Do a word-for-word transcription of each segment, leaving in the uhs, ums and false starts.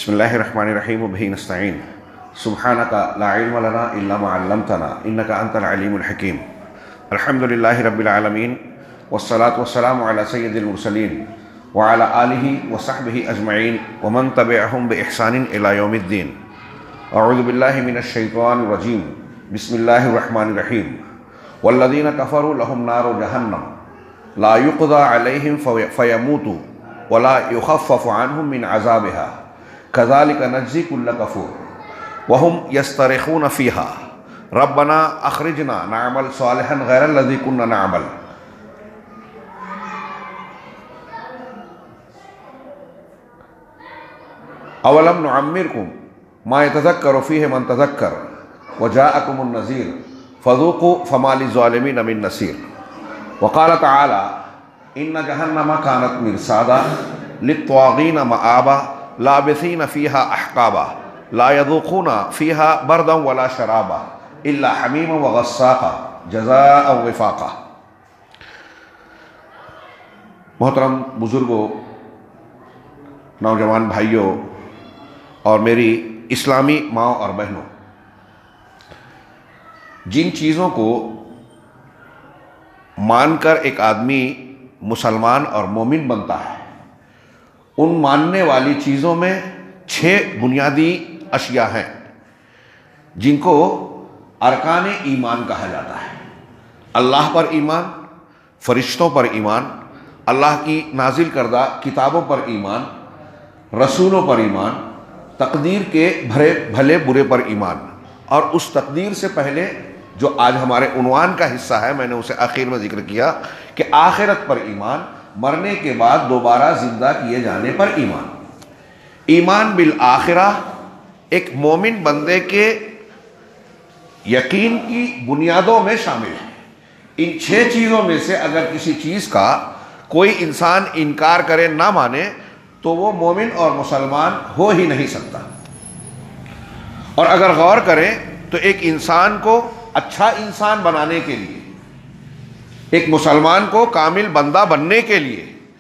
بسم اللہ الرحمن الرحیم وبہ نستعین سبحانک لا علم لنا الا ما علمتنا انک انت العلیم الحکیم الحمد للہ رب العالمین والصلاة والسلام علی سید المرسلین وعلی آلہ وصحبہ اجمعین ومن تبعہم بإحسان الی یوم الدین اعوذ باللہ من الشیطان الرجیم بسم اللہ الرحمن الرحیم والذین کفروا لهم نار جہنم لا یقضى علیہم فیموتوا ولا یخفف عنہم من عذابها كذلك نجزي كل كفور وهم يسترخون فيها ربنا اخرجنا نعمل صالحا غير الذي كنا نعمل اولم نعمركم ما يتذكر فيه من تذكر وجاءكم النذير فذوقوا فما للظالمين من نصير وقال تعالى ان جهنم كانت مرصادا للطاغين مآبا لابثین فیہا احقابا لا یذوقون فیہا بردا ولا شرابا الا حمیما وغساقا جزاء وفاقا۔ محترم بزرگوں، نوجوان بھائیوں اور میری اسلامی ماں اور بہنوں، جن چیزوں کو مان کر ایک آدمی مسلمان اور مومن بنتا ہے، ان ماننے والی چیزوں میں چھ بنیادی اشیاء ہیں جن کو ارکان ایمان کہا جاتا ہے۔ اللہ پر ایمان، فرشتوں پر ایمان، اللہ کی نازل کردہ کتابوں پر ایمان، رسولوں پر ایمان، تقدیر کے بھرے بھلے برے پر ایمان، اور اس تقدیر سے پہلے جو آج ہمارے عنوان کا حصہ ہے، میں نے اسے آخر میں ذکر کیا کہ آخرت پر ایمان، مرنے کے بعد دوبارہ زندہ کیے جانے پر ایمان۔ ایمان بالآخرہ ایک مومن بندے کے یقین کی بنیادوں میں شامل ہے۔ ان چھ چیزوں میں سے اگر کسی چیز کا کوئی انسان انکار کرے، نہ مانے، تو وہ مومن اور مسلمان ہو ہی نہیں سکتا۔ اور اگر غور کریں تو ایک انسان کو اچھا انسان بنانے کے لیے، ایک مسلمان کو کامل بندہ بننے کے لیے،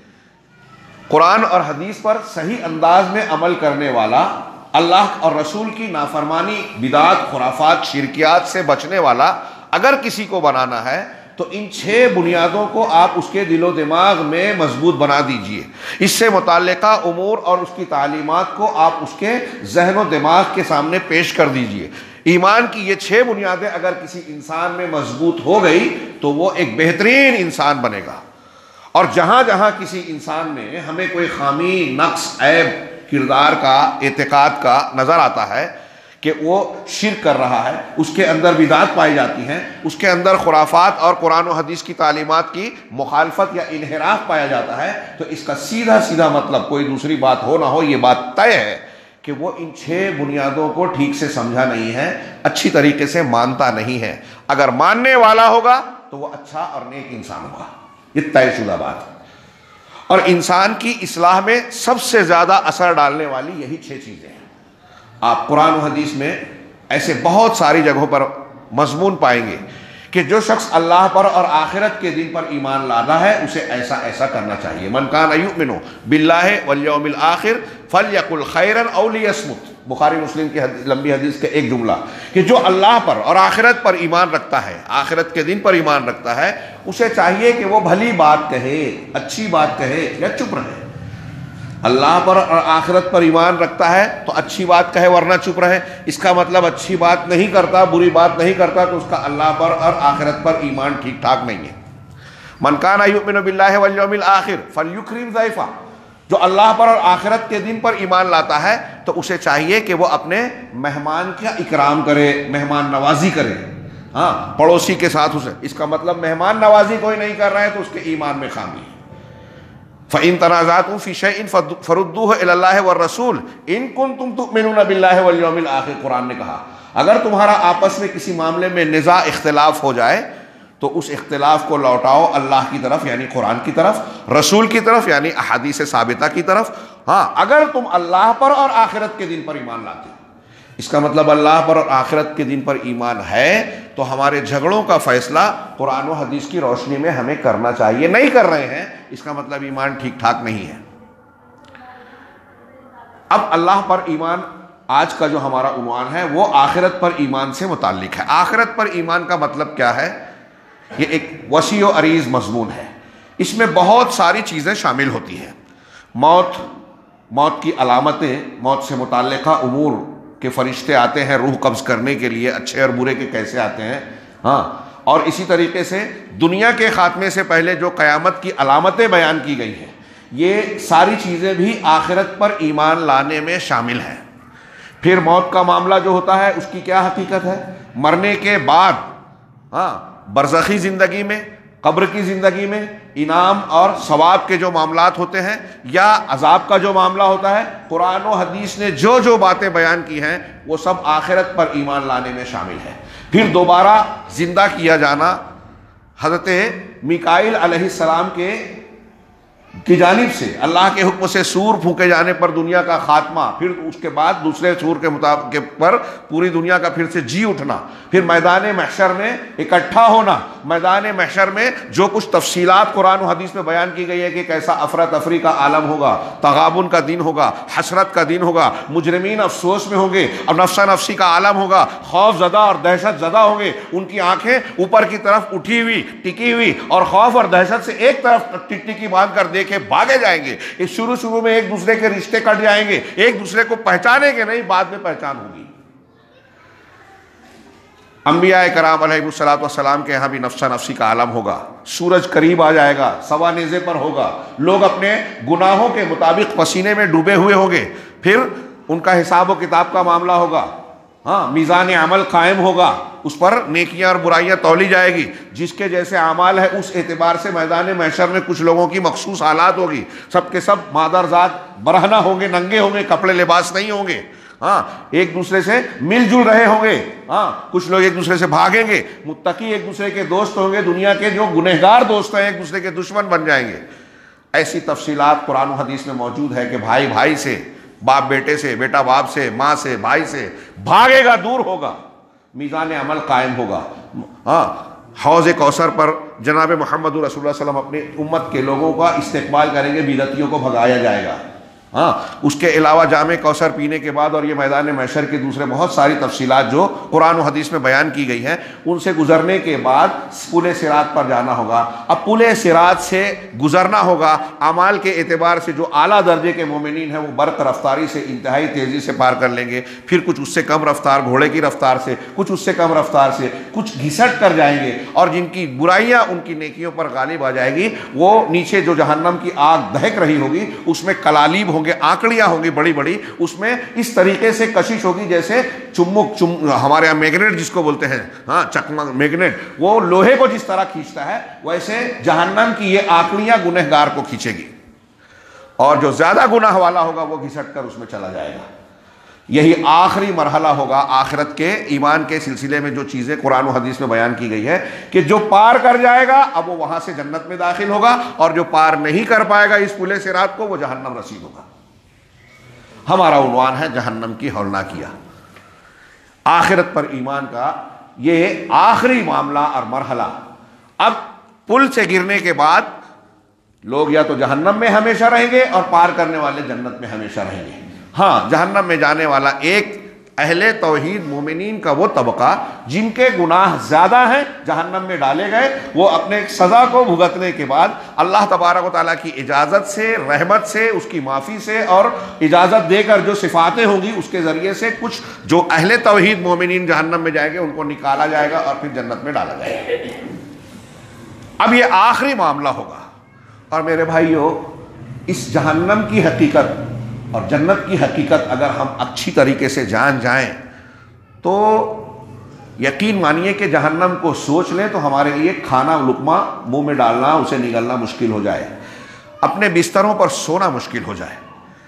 قرآن اور حدیث پر صحیح انداز میں عمل کرنے والا، اللہ اور رسول کی نافرمانی، بدعات، خرافات، شرکیات سے بچنے والا اگر کسی کو بنانا ہے تو ان چھ بنیادوں کو آپ اس کے دل و دماغ میں مضبوط بنا دیجئے۔ اس سے متعلقہ امور اور اس کی تعلیمات کو آپ اس کے ذہن و دماغ کے سامنے پیش کر دیجئے۔ ایمان کی یہ چھ بنیادیں اگر کسی انسان میں مضبوط ہو گئی تو وہ ایک بہترین انسان بنے گا۔ اور جہاں جہاں کسی انسان میں ہمیں کوئی خامی، نقص، عیب کردار کا، اعتقاد کا نظر آتا ہے کہ وہ شرک کر رہا ہے، اس کے اندر بدعات پائی جاتی ہیں، اس کے اندر خرافات اور قرآن و حدیث کی تعلیمات کی مخالفت یا انحراف پایا جاتا ہے، تو اس کا سیدھا سیدھا مطلب، کوئی دوسری بات ہو نہ ہو، یہ بات طے ہے کہ وہ ان چھ بنیادوں کو ٹھیک سے سمجھا نہیں ہے، اچھی طریقے سے مانتا نہیں ہے۔ اگر ماننے والا ہوگا تو وہ اچھا اور نیک انسان ہوگا، یہ طے شدہ بات ہے۔ اور انسان کی اصلاح میں سب سے زیادہ اثر ڈالنے والی یہی چھ چیزیں ہیں۔ آپ قرآن و حدیث میں ایسے بہت ساری جگہوں پر مضمون پائیں گے کہ جو شخص اللہ پر اور آخرت کے دن پر ایمان لاتا ہے اسے ایسا ایسا کرنا چاہیے۔ من کان یؤمن باللہ والیوم الآخر فلیقل خیرا او لیصمت، بخاری مسلم کی حدیث، لمبی حدیث کا ایک جملہ کہ جو اللہ پر اور آخرت پر ایمان رکھتا ہے، آخرت کے دن پر ایمان رکھتا ہے، اسے چاہیے کہ وہ بھلی بات کہے، اچھی بات کہے یا چپ رہے۔ اللہ پر اور آخرت پر ایمان رکھتا ہے تو اچھی بات کہے ورنہ چپ رہے۔ اس کا مطلب اچھی بات نہیں کرتا، بری بات نہیں کرتا تو اس کا اللہ پر اور آخرت پر ایمان ٹھیک ٹھاک نہیں ہے۔ من کان یؤمن باللہ والیوم الآخر فلیکرم ضیفہ، جو اللہ پر اور آخرت کے دن پر ایمان لاتا ہے تو اسے چاہیے کہ وہ اپنے مہمان کا اکرام کرے، مہمان نوازی کرے، ہاں، پڑوسی کے ساتھ اسے، اس کا مطلب مہمان نوازی کوئی نہیں کر رہا ہے تو اس کے ایمان میں خامی ہے۔ فَإِن تَنَازَعْتُمْ فِي شَيْءٍ فَرُدُّوهُ إِلَى اللَّهِ وَالرَّسُولِ إِن كُنتُمْ تُؤْمِنُونَ بِاللَّهِ وَالْيَوْمِ الْآخِرِ، قرآن نے کہا اگر تمہارا آپس میں کسی معاملے میں نزاع، اختلاف ہو جائے تو اس اختلاف کو لوٹاؤ اللہ کی طرف یعنی قرآن کی طرف، رسول کی طرف یعنی احادیث ثابتہ کی طرف، ہاں اگر تم اللہ پر اور آخرت کے دن پر ایمان لاتے ہو۔ اس کا مطلب اللہ پر اور آخرت کے دن پر ایمان ہے تو ہمارے جھگڑوں کا فیصلہ قرآن و حدیث کی روشنی میں ہمیں کرنا چاہیے۔ نہیں کر رہے ہیں اس کا مطلب ایمان ٹھیک ٹھاک نہیں ہے۔ اب اللہ پر ایمان، آج کا جو ہمارا عنوان ہے وہ آخرت پر ایمان سے متعلق ہے۔ آخرت پر ایمان کا مطلب کیا ہے؟ یہ ایک وسیع و عریض مضمون ہے، اس میں بہت ساری چیزیں شامل ہوتی ہیں۔ موت، موت کی علامتیں، موت سے متعلقہ امور کے فرشتے آتے ہیں روح قبض کرنے کے لیے، اچھے اور برے کے کیسے آتے ہیں، ہاں، اور اسی طریقے سے دنیا کے خاتمے سے پہلے جو قیامت کی علامتیں بیان کی گئی ہیں، یہ ساری چیزیں بھی آخرت پر ایمان لانے میں شامل ہیں۔ پھر موت کا معاملہ جو ہوتا ہے اس کی کیا حقیقت ہے؟ مرنے کے بعد ہاں برزخی زندگی میں، قبر کی زندگی میں انعام اور ثواب کے جو معاملات ہوتے ہیں یا عذاب کا جو معاملہ ہوتا ہے، قرآن و حدیث نے جو جو باتیں بیان کی ہیں وہ سب آخرت پر ایمان لانے میں شامل ہے۔ پھر دوبارہ زندہ کیا جانا، حضرت میکائیل علیہ السلام کے کی جانب سے اللہ کے حکم سے سور پھونکے جانے پر دنیا کا خاتمہ، پھر اس کے بعد دوسرے سور کے مطابق پر پوری دنیا کا پھر سے جی اٹھنا، پھر میدان محشر میں اکٹھا ہونا۔ میدان محشر میں جو کچھ تفصیلات قرآن و حدیث میں بیان کی گئی ہے کہ کیسا افراتفری کا عالم ہوگا، تغابن کا دن ہوگا، حسرت کا دن ہوگا، مجرمین افسوس میں ہوں گے اور نفسا نفسی کا عالم ہوگا، خوف زدہ اور دہشت زدہ ہوں گے، ان کی آنکھیں اوپر کی طرف اٹھی ہوئی ٹکی ہوئی اور خوف اور دہشت سے ایک طرف ٹکی باندھ کر دیکھ کے بھاگے جائیں گے۔ اس شروع شروع میں ایک دوسرے کے رشتے کٹ جائیں گے، ایک دوسرے کو پہچانے گے نہیں، بعد میں پہچان ہوگی۔ انبیاء کرام علیہ الصلوۃ والسلام کے یہاں بھی نفسا نفسی کا عالم ہوگا، سورج قریب آ جائے گا، سوا نیزے پر ہوگا، لوگ اپنے گناہوں کے مطابق پسینے میں ڈوبے ہوئے ہوں گے، پھر ان کا حساب و کتاب کا معاملہ ہوگا، ہاں میزان عمل قائم ہوگا، اس پر نیکیاں اور برائیاں تولی جائے گی، جس کے جیسے اعمال ہے اس اعتبار سے میدان محشر میں کچھ لوگوں کی مخصوص حالات ہوگی، سب کے سب مادر ذات برہنہ ہوں گے، ننگے ہوں گے، کپڑے لباس نہیں ہوں گے، ہاں ایک دوسرے سے مل جل رہے ہوں گے، ہاں کچھ لوگ ایک دوسرے سے بھاگیں گے، متقی ایک دوسرے کے دوست ہوں گے، دنیا کے جو گنہگار دوست ہیں ایک دوسرے کے دشمن بن جائیں گے۔ ایسی تفصیلات قرآن و حدیث میں موجود ہے کہ بھائی بھائی سے، باپ بیٹے سے، بیٹا باپ سے، ماں سے، بھائی سے بھاگے گا، دور ہوگا، میزان عمل قائم ہوگا، ہاں حوض کوثر پر جناب محمد رسول اللہ صلی اللہ علیہ وسلم اپنی امت کے لوگوں کا استقبال کریں گے، بدعتیوں کو بھگایا جائے گا، ہاں اس کے علاوہ جام کوثر پینے کے بعد اور یہ میدان محشر کے دوسرے بہت ساری تفصیلات جو قرآن و حدیث میں بیان کی گئی ہیں، ان سے گزرنے کے بعد پل صراط پر جانا ہوگا۔ اب پل صراط سے گزرنا ہوگا، اعمال کے اعتبار سے جو اعلیٰ درجے کے مومنین ہیں وہ برق رفتاری سے انتہائی تیزی سے پار کر لیں گے، پھر کچھ اس سے کم رفتار گھوڑے کی رفتار سے، کچھ اس سے کم رفتار سے، کچھ گھسٹ کر جائیں گے، اور جن کی برائیاں ان کی نیکیوں پر غالب آ جائے گی، وہ نیچے جو جہنم کی آگ دہک رہی ہوگی اس میں کلاليب ہوں گے، آنکڑیاں ہوں گی بڑی بڑی، اس میں اس طریقے سے کشش ہوگی جیسے چمک چم ہمارے یہاں میگنیٹ جس کو بولتے ہیں، ہاں چکما میگنیٹ، وہ لوہے کو جس طرح کھینچتا ہے ویسے جہنم کی یہ آنکڑیاں گنہگار کو کھینچے گی، اور جو زیادہ گناہ والا ہوگا وہ گھسٹ کر اس میں چلا جائے گا۔ یہی آخری مرحلہ ہوگا آخرت کے ایمان کے سلسلے میں، جو چیزیں قرآن و حدیث میں بیان کی گئی ہے کہ جو پار کر جائے گا اب وہ وہاں سے جنت میں داخل ہوگا، اور جو پار نہیں کر پائے گا اس پل صراط کو وہ جہنم رسید ہوگا۔ ہمارا عنوان ہے جہنم کی ہولناکیاں۔ آخرت پر ایمان کا یہ آخری معاملہ اور مرحلہ۔ اب پل سے گرنے کے بعد لوگ یا تو جہنم میں ہمیشہ رہیں گے اور پار کرنے والے جنت میں ہمیشہ رہیں گے۔ ہاں جہنم میں جانے والا ایک اہل توحید مومنین کا وہ طبقہ جن کے گناہ زیادہ ہیں جہنم میں ڈالے گئے، وہ اپنے سزا کو بھگتنے کے بعد اللہ تبارک و تعالیٰ کی اجازت سے، رحمت سے، اس کی معافی سے اور اجازت دے کر جو صفاتیں ہوں گی اس کے ذریعے سے کچھ جو اہل توحید مومنین جہنم میں جائیں گے ان کو نکالا جائے گا اور پھر جنت میں ڈالا جائے گا۔ اب یہ آخری معاملہ ہوگا، اور میرے بھائیو اس جہنم کی حقیقت اور جنت کی حقیقت اگر ہم اچھی طریقے سے جان جائیں تو یقین مانیے کہ جہنم کو سوچ لیں تو ہمارے لیے کھانا لقمہ منہ میں ڈالنا، اسے نگلنا مشکل ہو جائے، اپنے بستروں پر سونا مشکل ہو جائے۔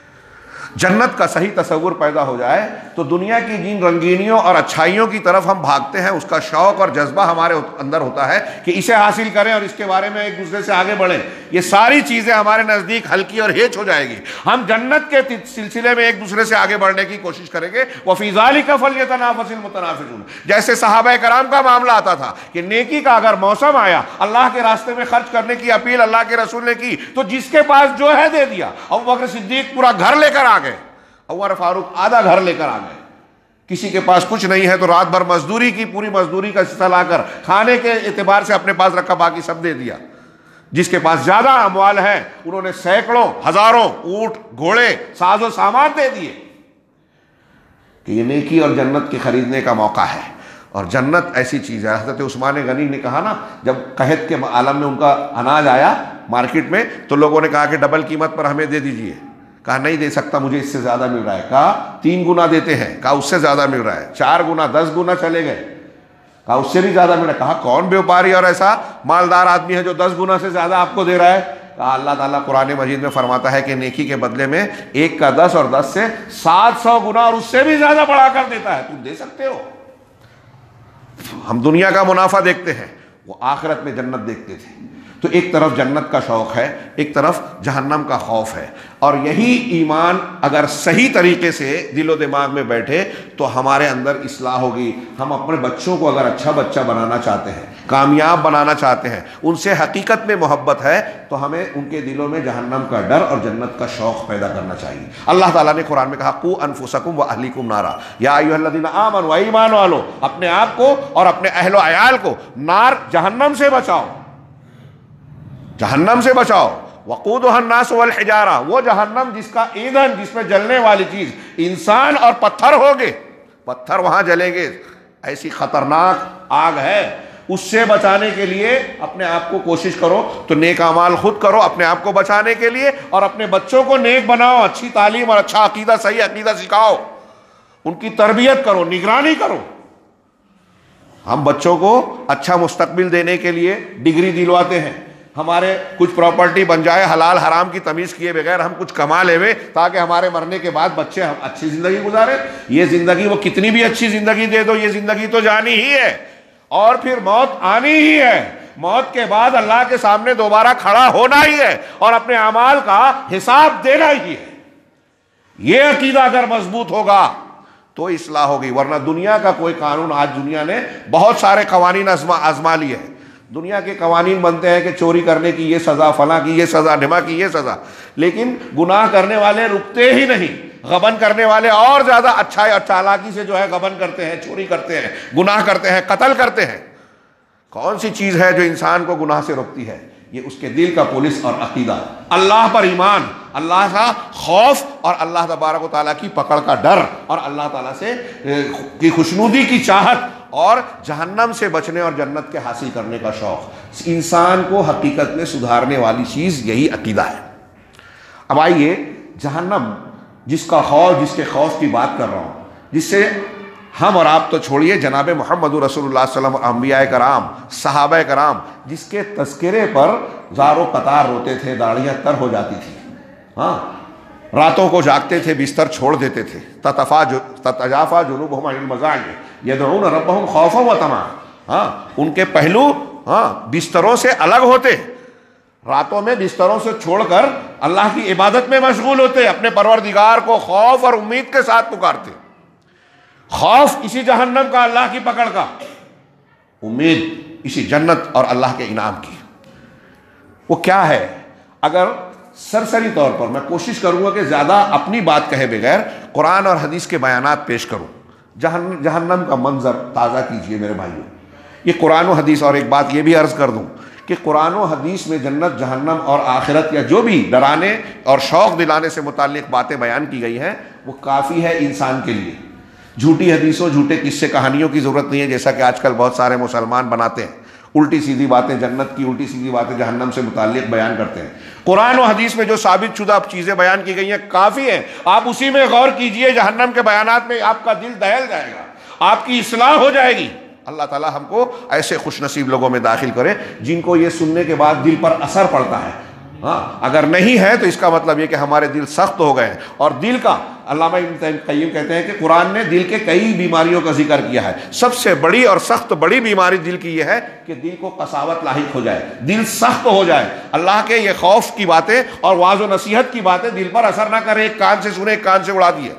جنت کا صحیح تصور پیدا ہو جائے تو دنیا کی جن رنگینیوں اور اچھائیوں کی طرف ہم بھاگتے ہیں اس کا شوق اور جذبہ ہمارے اندر ہوتا ہے کہ اسے حاصل کریں اور اس کے بارے میں ایک دوسرے سے آگے بڑھیں، یہ ساری چیزیں ہمارے نزدیک ہلکی اور ہیچ ہو جائے گی۔ ہم جنت کے سلسلے میں ایک دوسرے سے آگے بڑھنے کی کوشش کریں گے۔ وَفِي ذَلِكَ فَلْيَتَنَافَسِ الْمُتَنَافِسُونَ، جیسے صحابہ کرام کا معاملہ آتا تھا کہ نیکی کا اگر موسم آیا، اللہ کے راستے میں خرچ کرنے کی اپیل اللہ کے رسول نے کی تو جس کے پاس جو ہے دے دیا۔ ابو بکر صدیق پورا گھر لے کر آ گئے، عمر فاروق آدھا گھر لے کر آ گئے. کسی کے پاس کچھ نہیں ہے تو رات بھر مزدوری کی, پوری مزدوری کا حصہ لا کر کھانے کے اعتبار سے اپنے پاس رکھا, باقی سب دے دیا. جس کے پاس زیادہ اموال ہے انہوں نے سینکڑوں ہزاروں اونٹ گھوڑے ساز و سامان دے دیے کہ یہ نیکی اور جنت کے خریدنے کا موقع ہے. اور جنت ایسی چیز ہے. حضرت عثمان غنی نے کہا نا, جب قحط کے عالم میں ان کا اناج آیا مارکیٹ میں تو لوگوں نے کہا کہ ڈبل قیمت پر ہمیں دے دیجئے. کہا نہیں دے سکتا, مجھے اس سے زیادہ مل رہا ہے. کہا تین گنا دیتے ہیں. کہا اس سے زیادہ مل رہا ہے. چار گنا, دس گنا چلے گئے. کہا اس سے بھی زیادہ مل رہا ہے. کہا کون بیوپاری اور ایسا مالدار آدمی ہے جو دس گنا سے زیادہ آپ کو دے رہا ہے؟ کہا اللہ تعالیٰ قرآن مجید میں فرماتا ہے کہ نیکی کے بدلے میں ایک کا دس اور دس سے سات سو گنا اور اس سے بھی زیادہ بڑھا کر دیتا ہے. تم دے سکتے ہو. ہم دنیا کا منافع دیکھتے ہیں, وہ آخرت میں جنت دیکھتے تھے. تو ایک طرف جنت کا شوق ہے, ایک طرف جہنم کا خوف ہے. اور یہی ایمان اگر صحیح طریقے سے دل و دماغ میں بیٹھے تو ہمارے اندر اصلاح ہوگی. ہم اپنے بچوں کو اگر اچھا بچہ بنانا چاہتے ہیں, کامیاب بنانا چاہتے ہیں, ان سے حقیقت میں محبت ہے, تو ہمیں ان کے دلوں میں جہنم کا ڈر اور جنت کا شوق پیدا کرنا چاہیے. اللہ تعالیٰ نے قرآن میں کہا قوا انفسکم واہلیکم نارا یا ایھا الذین آمنوا, ایمان والو اپنے آپ کو اور اپنے اہل و عیال کو نار جہنم سے بچاؤ, جہنم سے بچاؤ. وقودها الناس والحجارہ, وہ جہنم جس کا ایندھن, جس میں جلنے والی چیز انسان اور پتھر ہوگے. پتھر وہاں جلیں گے, ایسی خطرناک آگ ہے. اس سے بچانے کے لیے اپنے آپ کو کوشش کرو تو نیک اعمال خود کرو اپنے آپ کو بچانے کے لیے, اور اپنے بچوں کو نیک بناؤ, اچھی تعلیم اور اچھا عقیدہ, صحیح عقیدہ سکھاؤ, ان کی تربیت کرو, نگرانی کرو. ہم بچوں کو اچھا مستقبل دینے کے لیے ڈگری دلواتے ہیں, ہمارے کچھ پراپرٹی بن جائے, حلال حرام کی تمیز کیے بغیر ہم کچھ کما لے ہوئے تاکہ ہمارے مرنے کے بعد بچے ہم اچھی زندگی گزارے. یہ زندگی وہ کتنی بھی اچھی زندگی دے دو, یہ زندگی تو جانی ہی ہے اور پھر موت آنی ہی ہے. موت کے بعد اللہ کے سامنے دوبارہ کھڑا ہونا ہی ہے اور اپنے اعمال کا حساب دینا ہی ہے. یہ عقیدہ اگر مضبوط ہوگا تو اصلاح ہوگی. ورنہ دنیا کا کوئی قانون, آج دنیا نے بہت سارے قوانین آزما لیے ہیں. دنیا کے قوانین بنتے ہیں کہ چوری کرنے کی یہ سزا, فلاں کی یہ سزا, ڈھما کی یہ سزا, لیکن گناہ کرنے والے رکتے ہی نہیں. غبن کرنے والے اور زیادہ اچھائی اور چالاکی سے جو ہے غبن کرتے ہیں, چوری کرتے ہیں, گناہ کرتے ہیں, قتل کرتے ہیں. کون سی چیز ہے جو انسان کو گناہ سے روکتی ہے؟ یہ اس کے دل کا پولیس اور عقیدہ, اللہ پر ایمان, اللہ کا خوف اور اللہ تبارک و تعالیٰ کی پکڑ کا ڈر اور اللہ تعالیٰ سے کی خوشنودی کی چاہت اور جہنم سے بچنے اور جنت کے حاصل کرنے کا شوق. انسان کو حقیقت میں سدھارنے والی چیز یہی عقیدہ ہے. اب آئیے, جہنم جس کا خوف, جس کے خوف کی بات کر رہا ہوں, جس سے ہم اور آپ تو چھوڑیے, جناب محمد رسول اللہ صلی اللہ علیہ وسلم, انبیاء کرام, صحابہ کرام, جس کے تذکرے پر زاروں قطار روتے تھے, داڑیاں تر ہو جاتی تھی, ہاں, راتوں کو جاگتے تھے, بستر چھوڑ دیتے تھے. تتجافا جنوبہم عن المضاجع یدعون ربہم خوفا وطمعا, ہاں, ان کے پہلو ہاں بستروں سے الگ ہوتے, راتوں میں بستروں سے چھوڑ کر اللہ کی عبادت میں مشغول ہوتے, اپنے پروردگار کو خوف اور امید کے ساتھ پکارتے. خوف اسی جہنم کا, اللہ کی پکڑ کا, امید اسی جنت اور اللہ کے انعام کی. وہ کیا ہے؟ اگر سرسری طور پر میں کوشش کروں گا کہ زیادہ اپنی بات کہے بغیر قرآن اور حدیث کے بیانات پیش کروں. جہنم جہنم کا منظر تازہ کیجئے میرے بھائیوں. یہ قرآن و حدیث, اور ایک بات یہ بھی عرض کر دوں کہ قرآن و حدیث میں جنت, جہنم اور آخرت یا جو بھی ڈرانے اور شوق دلانے سے متعلق باتیں بیان کی گئی ہیں وہ کافی ہے انسان کے لیے. جھوٹی حدیثوں, جھوٹے قصے کہانیوں کی ضرورت نہیں ہے, جیسا کہ آج کل بہت سارے مسلمان بناتے ہیں. الٹی سیدھی باتیں جنت کی, الٹی سیدھی باتیں جہنم سے متعلق بیان کرتے ہیں. قرآن و حدیث میں جو ثابت شدہ چیزیں بیان کی گئی ہیں کافی ہیں, آپ اسی میں غور کیجئے. جہنم کے بیانات میں آپ کا دل دہل جائے گا, آپ کی اصلاح ہو جائے گی. اللہ تعالیٰ ہم کو ایسے خوش نصیب لوگوں میں داخل کرے جن کو یہ سننے کے بعد دل پر اثر پڑتا ہے. ہاں, اگر نہیں ہے تو اس کا مطلب یہ کہ ہمارے دل سخت ہو گئے ہیں. اور دل کا, علامہ ابن قیم کہتے ہیں کہ قرآن نے دل کے کئی بیماریوں کا ذکر کیا ہے. سب سے بڑی اور سخت بڑی بیماری دل کی یہ ہے کہ دل کو قساوت لاحق ہو جائے, دل سخت ہو جائے. اللہ کے یہ خوف کی باتیں اور واعظ و نصیحت کی باتیں دل پر اثر نہ کرے, ایک کان سے سنے ایک کان سے اڑا دیے.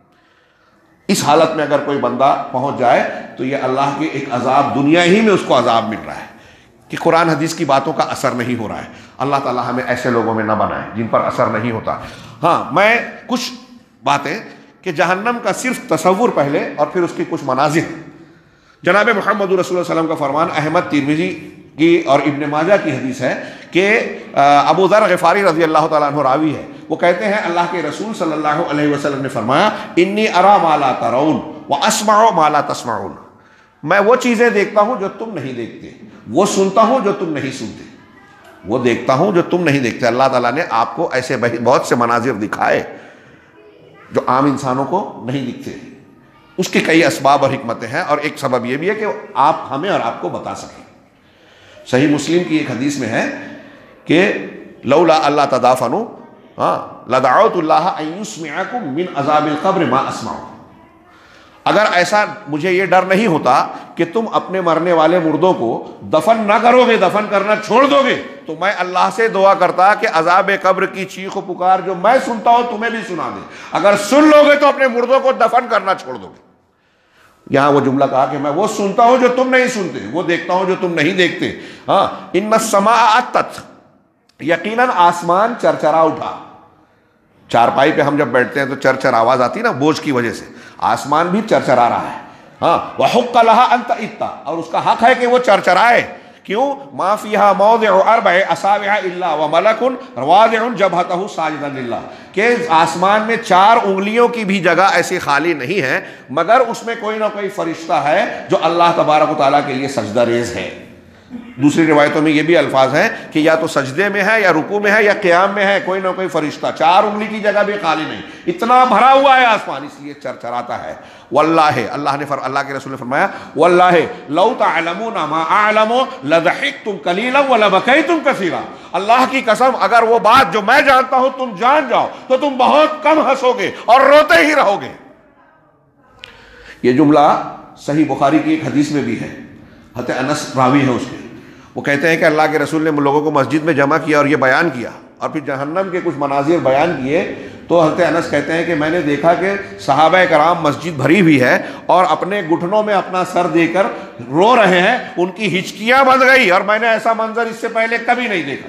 اس حالت میں اگر کوئی بندہ پہنچ جائے تو یہ اللہ کے ایک عذاب, دنیا ہی میں اس کو عذاب مل رہا ہے کہ قرآن حدیث کی باتوں کا اثر نہیں ہو رہا ہے. اللہ تعالیٰ ہمیں ایسے لوگوں میں نہ بنائے جن پر اثر نہیں ہوتا. ہاں, میں کچھ باتیں کہ جہنم کا صرف تصور پہلے اور پھر اس کی کچھ مناظر. جناب محمد رسول اللہ صلی اللہ علیہ وسلم کا فرمان احمد ترمذی کی اور ابن ماجہ کی حدیث ہے کہ ابو ذر غفاری رضی اللہ تعالیٰ عنہ راوی ہے, وہ کہتے ہیں اللہ کے رسول صلی اللہ علیہ وسلم نے فرمایا انی ارا ما لا ترون واسمع ما لا تسمعون, میں وہ چیزیں دیکھتا ہوں جو تم نہیں دیکھتے, وہ سنتا ہوں جو تم نہیں سنتے, وہ دیکھتا ہوں جو تم نہیں دیکھتے. اللہ تعالیٰ نے آپ کو ایسے بہت سے مناظر دکھائے جو عام انسانوں کو نہیں دکھتے. اس کے کئی اسباب اور حکمتیں ہیں, اور ایک سبب یہ بھی ہے کہ آپ ہمیں اور آپ کو بتا سکیں. صحیح مسلم کی ایک حدیث میں ہے کہ لولا اللہ تدافنوا ہاں لدعوت اللہ ان یسمعکم من عذاب القبر ما اسمع. اگر ایسا مجھے یہ ڈر نہیں ہوتا کہ تم اپنے مرنے والے مردوں کو دفن نہ کرو گے, دفن کرنا چھوڑ دو گے, تو میں اللہ سے دعا کرتا کہ عذاب قبر کی چیخ و پکار جو میں سنتا ہوں تمہیں بھی سنا دے. اگر سن لو گے تو اپنے مردوں کو دفن کرنا چھوڑ دو گے. یہاں وہ جملہ کہا کہ میں وہ سنتا ہوں جو تم نہیں سنتے, وہ دیکھتا ہوں جو تم نہیں دیکھتے. ہاں ان السماء اتت, یقیناً آسمان چرچرا اٹھا. چارپائی پہ ہم جب بیٹھتے ہیں تو چرچر آواز آتی ہے نا بوجھ کی وجہ سے, آسمان بھی چرچرا رہا ہے. ہاں وحق لها ان تئتا, اور اس کا حق ہے کہ وہ چرچرائے. کیوں؟ ما فیہا موضع اربع اصابع الا وملک واضع جبہتہ ساجدا للہ, کہ آسمان میں چار انگلیوں کی بھی جگہ ایسی خالی نہیں ہے مگر اس میں کوئی نہ کوئی فرشتہ ہے جو اللہ تبارک و تعالیٰ کے لیے سجدہ ریز ہے. دوسری روایتوں میں یہ بھی الفاظ ہیں کہ یا تو سجدے میں ہے یا رکوع میں ہے یا قیام میں ہے, کوئی نہ کوئی فرشتہ, چار انگلی کی جگہ بھی خالی نہیں. اتنا بھرا ہوا ہے آسمان, اس لیے چرچراتا ہے. واللہ, اللہ نے فر اللہ کے رسول نے فرمایا واللہ لو تعلمون ما اعلم لضحکتم قلیلا ولبکیتم کثیرا. اللہ کی قسم اگر وہ بات جو میں جانتا ہوں تم جان جاؤ تو تم بہت کم ہنسو گے اور روتے ہی رہو گے. یہ جملہ صحیح بخاری کی ایک حدیث میں بھی ہے, حضرت انس راوی ہے اس کے. وہ کہتے ہیں کہ اللہ کے رسول نے لوگوں کو مسجد میں جمع کیا اور یہ بیان کیا, اور پھر جہنم کے کچھ مناظر بیان کیے, تو حضرت انس کہتے ہیں کہ میں نے دیکھا کہ صحابہ کرام مسجد بھری ہوئی ہے اور اپنے گھٹنوں میں اپنا سر دے کر رو رہے ہیں, ان کی ہچکیاں بند گئی, اور میں نے ایسا منظر اس سے پہلے کبھی نہیں دیکھا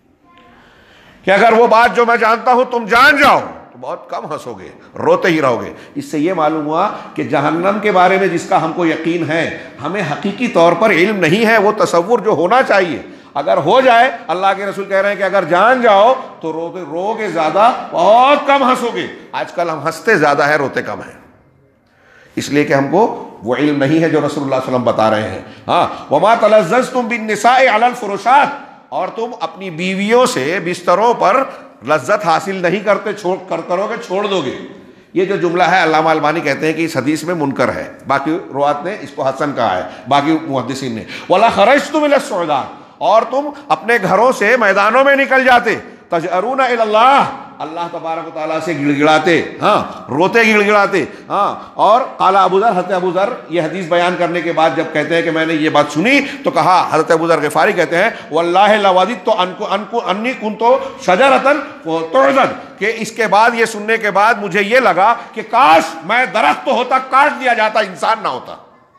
کہ اگر وہ بات جو میں جانتا ہوں تم جان جاؤ تو بہت کم ہنسو گے, روتے ہی رہو گے. اس سے یہ معلوم ہوا کہ جہنم کے بارے میں جس کا ہم کو یقین ہے, ہمیں حقیقی طور پر علم نہیں ہے, وہ تصور جو ہونا چاہیے اگر ہو جائے, اللہ کے رسول کہہ رہے ہیں کہ اگر جان جاؤ تو روتے رو گے زیادہ, بہت کم ہنسو گے. آج کل ہم ہنستے زیادہ ہیں, روتے کم ہیں, اس لیے کہ ہم کو وہ علم نہیں ہے جو رسول اللہ صلی اللہ علیہ وسلم بتا رہے ہیں. ہاں وما تلذذتم بالنساء علی الفرشات, اور تم اپنی بیویوں سے بستروں پر لذت حاصل نہیں کرتے, چھوڑ کر کرو گے چھوڑ دو گے. یہ جو جملہ ہے علامہ البانی کہتے ہیں کہ اس حدیث میں منکر ہے, باقی روات نے اس کو حسن کہا ہے, باقی محدثین نے. ولا خرجتم الى الصعداء, اور تم اپنے گھروں سے میدانوں میں نکل جاتے, تجأرون الی اللہ, اللہ تبارک و تعالیٰ سے گڑ گڑاتے, ہاں روتے گڑ گڑاتے. ہاں اور قال ابو ذر, حضرت ابو ذر یہ حدیث بیان کرنے کے بعد جب کہتے ہیں کہ میں نے یہ بات سنی تو کہا, حضرت ابو ذر غفاری کہتے ہیں واللہ لوددت انکو انی کنت شجرۃ تعضد, کہ اس کے بعد یہ سننے کے بعد مجھے یہ لگا کہ کاش میں درخت تو ہوتا, کاٹ دیا جاتا, انسان نہ ہوتا.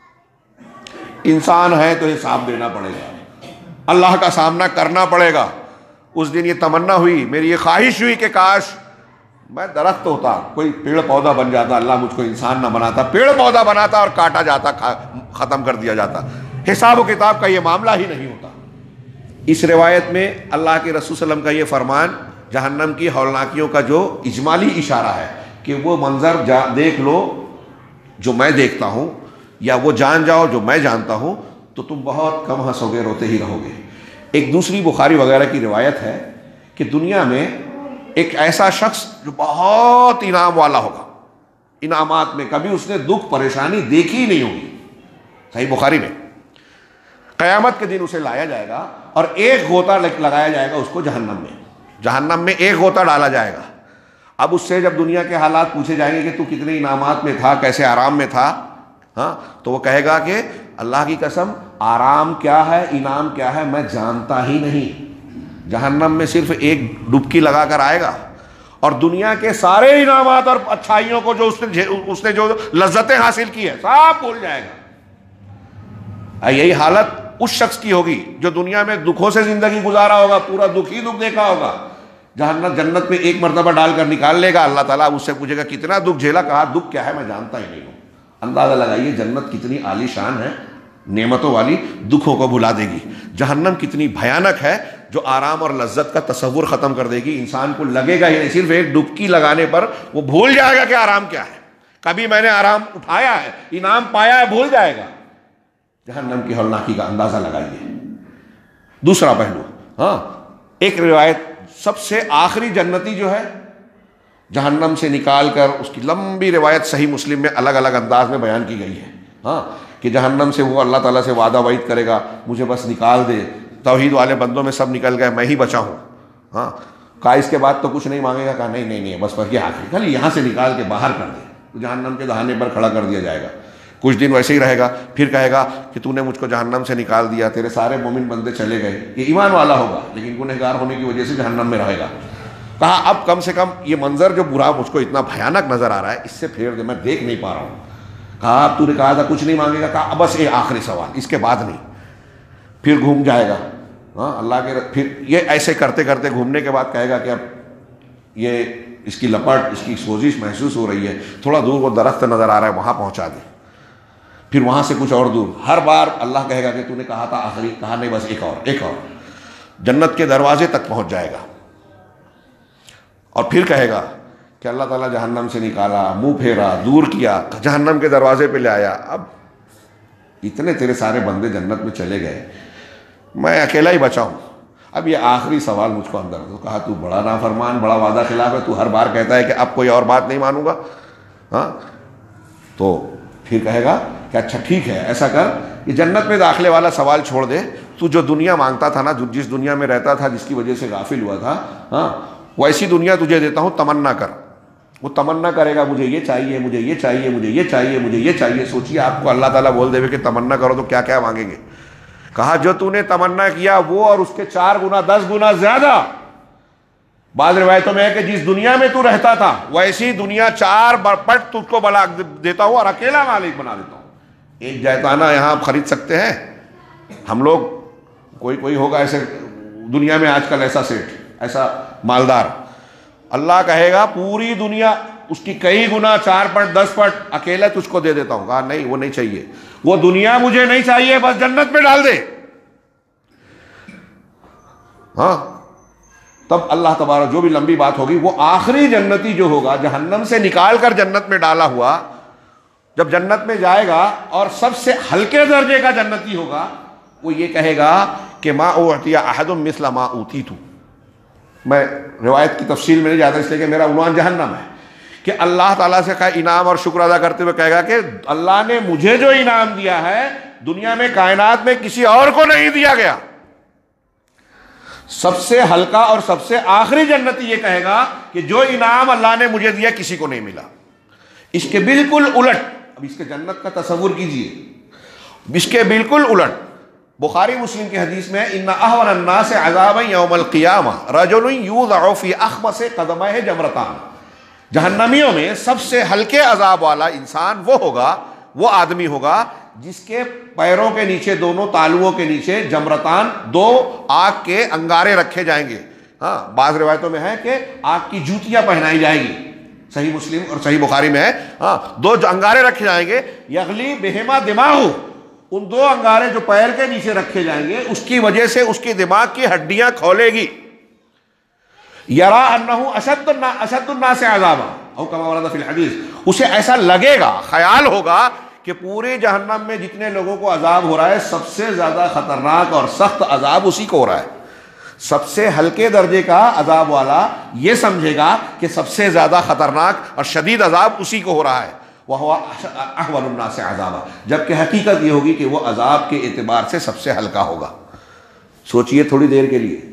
انسان ہے تو حساب دینا پڑے گا, اللہ کا سامنا کرنا پڑے گا. اس دن یہ تمنا ہوئی, میری یہ خواہش ہوئی کہ کاش میں درخت ہوتا, کوئی پیڑ پودا بن جاتا, اللہ مجھ کو انسان نہ بناتا, پیڑ پودا بناتا اور کاٹا جاتا, ختم کر دیا جاتا, حساب و کتاب کا یہ معاملہ ہی نہیں ہوتا. اس روایت میں اللہ کے رسول صلی اللہ علیہ وسلم کا یہ فرمان جہنم کی ہولناکیوں کا جو اجمالی اشارہ ہے کہ وہ منظر دیکھ لو جو میں دیکھتا ہوں, یا وہ جان جاؤ جو میں جانتا ہوں, تو تم بہت کم ہنسو گے, روتے ہی رہو گے. ایک دوسری بخاری وغیرہ کی روایت ہے کہ دنیا میں ایک ایسا شخص جو بہت انعام والا ہوگا, انعامات میں کبھی اس نے دکھ پریشانی دیکھی ہی نہیں ہوگی. صحیح بخاری میں, قیامت کے دن اسے لایا جائے گا اور ایک غوطہ لگایا جائے گا اس کو جہنم میں, جہنم میں ایک غوطہ ڈالا جائے گا. اب اس سے جب دنیا کے حالات پوچھے جائیں گے کہ تو کتنے انعامات میں تھا, کیسے آرام میں تھا, ہاں تو وہ کہے گا کہ اللہ کی قسم آرام کیا ہے, انعام کیا ہے, میں جانتا ہی نہیں. جہنم میں صرف ایک ڈبکی لگا کر آئے گا اور دنیا کے سارے انعامات اور اچھائیوں کو جو اس نے اس نے جو لذتیں حاصل کی ہے سب بھول جائے گا. یہی حالت اس شخص کی ہوگی جو دنیا میں دکھوں سے زندگی گزارا ہوگا, پورا دکھ ہی دکھ دیکھا ہوگا, جہنم جنت میں ایک مرتبہ ڈال کر نکال لے گا, اللہ تعالیٰ اس سے پوچھے گا کتنا دکھ جھیلا, کہا دکھ کیا ہے میں جانتا ہی نہیں ہوں. اندازہ لگائیے جنت کتنی عالی شان ہے, نعمتوں والی, دکھوں کو بھلا دے گی. جہنم کتنی بھیانک ہے, جو آرام اور لذت کا تصور ختم کر دے گی. انسان کو لگے گا ہی نہیں, صرف ایک ڈبکی لگانے پر وہ بھول جائے گا کہ آرام کیا ہے. کبھی میں نے آرام اٹھایا ہے, انعام پایا ہے, بھول جائے گا. جہنم کی ہولناکی کا اندازہ لگائیے. دوسرا پہلو, ہاں ایک روایت سب سے آخری جنتی جو ہے جہنم سے نکال کر, اس کی لمبی روایت صحیح مسلم میں الگ الگ انداز میں بیان کی گئی ہے, ہاں کہ جہنم سے وہ اللہ تعالیٰ سے وعدہ وعید کرے گا مجھے بس نکال دے, توحید والے بندوں میں سب نکل گئے, میں ہی بچا ہوں. ہاں کہا اس کے بعد تو کچھ نہیں مانگے گا, کہا نہیں نہیں نہیں بس پر یہ آخری, خالی یہاں سے نکال کے باہر کر دے. تو جہنم کے دہانے پر کھڑا کر دیا جائے گا, کچھ دن ویسے ہی رہے گا, پھر کہے گا کہ تو نے مجھ کو جہنم سے نکال دیا, تیرے سارے مومن بندے چلے گئے. یہ ایمان والا ہوگا لیکن گنہگار ہونے کی وجہ سے جہنم میں رہے گا. کہا اب کم سے کم یہ منظر جو برا مجھ کو اتنا بھیانک نظر آ رہا ہے, اس سے پھیر دے, میں دیکھ نہیں پا رہا ہوں. کہا اب تو نے کہا تھا کچھ نہیں مانگے گا, کہا بس یہ آخری سوال, اس کے بعد نہیں. پھر گھوم جائے گا, ہاں اللہ کے, پھر یہ ایسے کرتے کرتے گھومنے کے بعد کہے گا کہ اب یہ اس کی لپٹ, اس کی سوزش محسوس ہو رہی ہے, تھوڑا دور وہ درخت نظر آ رہا ہے وہاں پہنچا دے. پھر وہاں سے کچھ اور دور, ہر بار اللہ کہے گا کہ تو نے کہا تھا آخری, کہا نہیں بس ایک اور ایک اور. جنت کے دروازے تک پہنچ جائے گا اور پھر کہے گا کہ اللہ تعالیٰ جہنم سے نکالا, منہ پھیرا, دور کیا, جہنم کے دروازے پہ لے آیا. اب اتنے تیرے سارے بندے جنت میں چلے گئے, میں اکیلا ہی بچا ہوں, اب یہ آخری سوال مجھ کو اندر دو. کہا تو بڑا نافرمان, بڑا وعدہ خلاف ہے, تو ہر بار کہتا ہے کہ اب کوئی اور بات نہیں مانوں گا. ہاں تو پھر کہے گا کہ اچھا ٹھیک ہے ایسا کر, یہ جنت میں داخلے والا سوال چھوڑ دے, تو جو دنیا مانگتا تھا نا, جس دنیا میں رہتا تھا, جس کی وجہ سے غافل ہوا تھا, ہاں ویسی دنیا تجھے دیتا ہوں, تمنا کر. وہ تمنا کرے گا مجھے یہ چاہیے, مجھے یہ چاہیے, مجھے یہ چاہیے, مجھے یہ چاہیے. سوچیے آپ کو اللہ تعالیٰ بول دے کہ تمنا کرو تو کیا کیا مانگیں گے. کہا جو تو نے تمنا کیا وہ اور اس کے چار گنا دس گنا زیادہ. بعض روایتوں میں ہے کہ جس دنیا میں تو رہتا تھا ویسی دنیا چار پٹ تجھ کو بلا دیتا ہوں اور اکیلا مالک بنا دیتا ہوں. ایک جائتانہ یہاں آپ خرید سکتے ہیں ہم لوگ, کوئی کوئی ہوگا ایسے دنیا میں آج کل ایسا سیٹ, ایسا مالدار. اللہ کہے گا پوری دنیا اس کی کئی گنا, چار پٹ دس پٹ اکیلا تجھ کو دے دیتا ہوں. کہا نہیں وہ نہیں چاہیے, وہ دنیا مجھے نہیں چاہیے, بس جنت میں ڈال دے. ہاں تب اللہ تبارک, جو بھی لمبی بات ہوگی, وہ آخری جنتی جو ہوگا جہنم سے نکال کر جنت میں ڈالا ہوا, جب جنت میں جائے گا اور سب سے ہلکے درجے کا جنتی ہوگا, وہ یہ کہے گا کہ ما اعطی احد مثل ما اوتیت. میں روایت کی تفصیل میں نہیں جاتا اس لیے کہ میرا عنوان جہنم ہے, کہ اللہ تعالیٰ سے کا انعام اور شکر ادا کرتے ہوئے کہے گا کہ اللہ نے مجھے جو انعام دیا ہے دنیا میں کائنات میں کسی اور کو نہیں دیا گیا. سب سے ہلکا اور سب سے آخری جنتی یہ کہے گا کہ جو انعام اللہ نے مجھے دیا کسی کو نہیں ملا. اس کے بالکل الٹ, اب اس کے جنت کا تصور کیجئے, اس کے بالکل الٹ بخاری مسلم کی حدیث میں ان احون الناس عذابا یوم القیامہ رجل یوضع فی اخمص قدمہ جمرتان. جہنمیوں میں سب سے ہلکے عذاب والا انسان وہ ہوگا, وہ آدمی ہوگا جس کے پیروں کے نیچے, دونوں تالوؤں کے نیچے جمرتان, دو آگ کے انگارے رکھے جائیں گے. ہاں بعض روایتوں میں ہے کہ آگ کی جوتیاں پہنائی جائیں گی, صحیح مسلم اور صحیح بخاری میں ہے. ہاں دو انگارے رکھے جائیں گے, یغلی بہما دماغ, ان دو انگارے جو پیر کے نیچے رکھے جائیں گے اس کی وجہ سے اس کی دماغ کی ہڈیاں کھولے گی. یرا انہ اشد اشد الناس عذابا او کما ورد فی الحدیث, اسے ایسا لگے گا, خیال ہوگا کہ پورے جہنم میں جتنے لوگوں کو عذاب ہو رہا ہے سب سے زیادہ خطرناک اور سخت عذاب اسی کو ہو رہا ہے. سب سے ہلکے درجے کا عذاب والا یہ سمجھے گا کہ سب سے زیادہ خطرناک اور شدید عذاب اسی کو ہو رہا ہے. وَهُوَ أَحْوَنُ النَّاسِ عَذَابًا, جبکہ حقیقت یہ ہوگی کہ وہ عذاب کے اعتبار سے سب سے ہلکا ہوگا. سوچئے تھوڑی دیر کے لیے,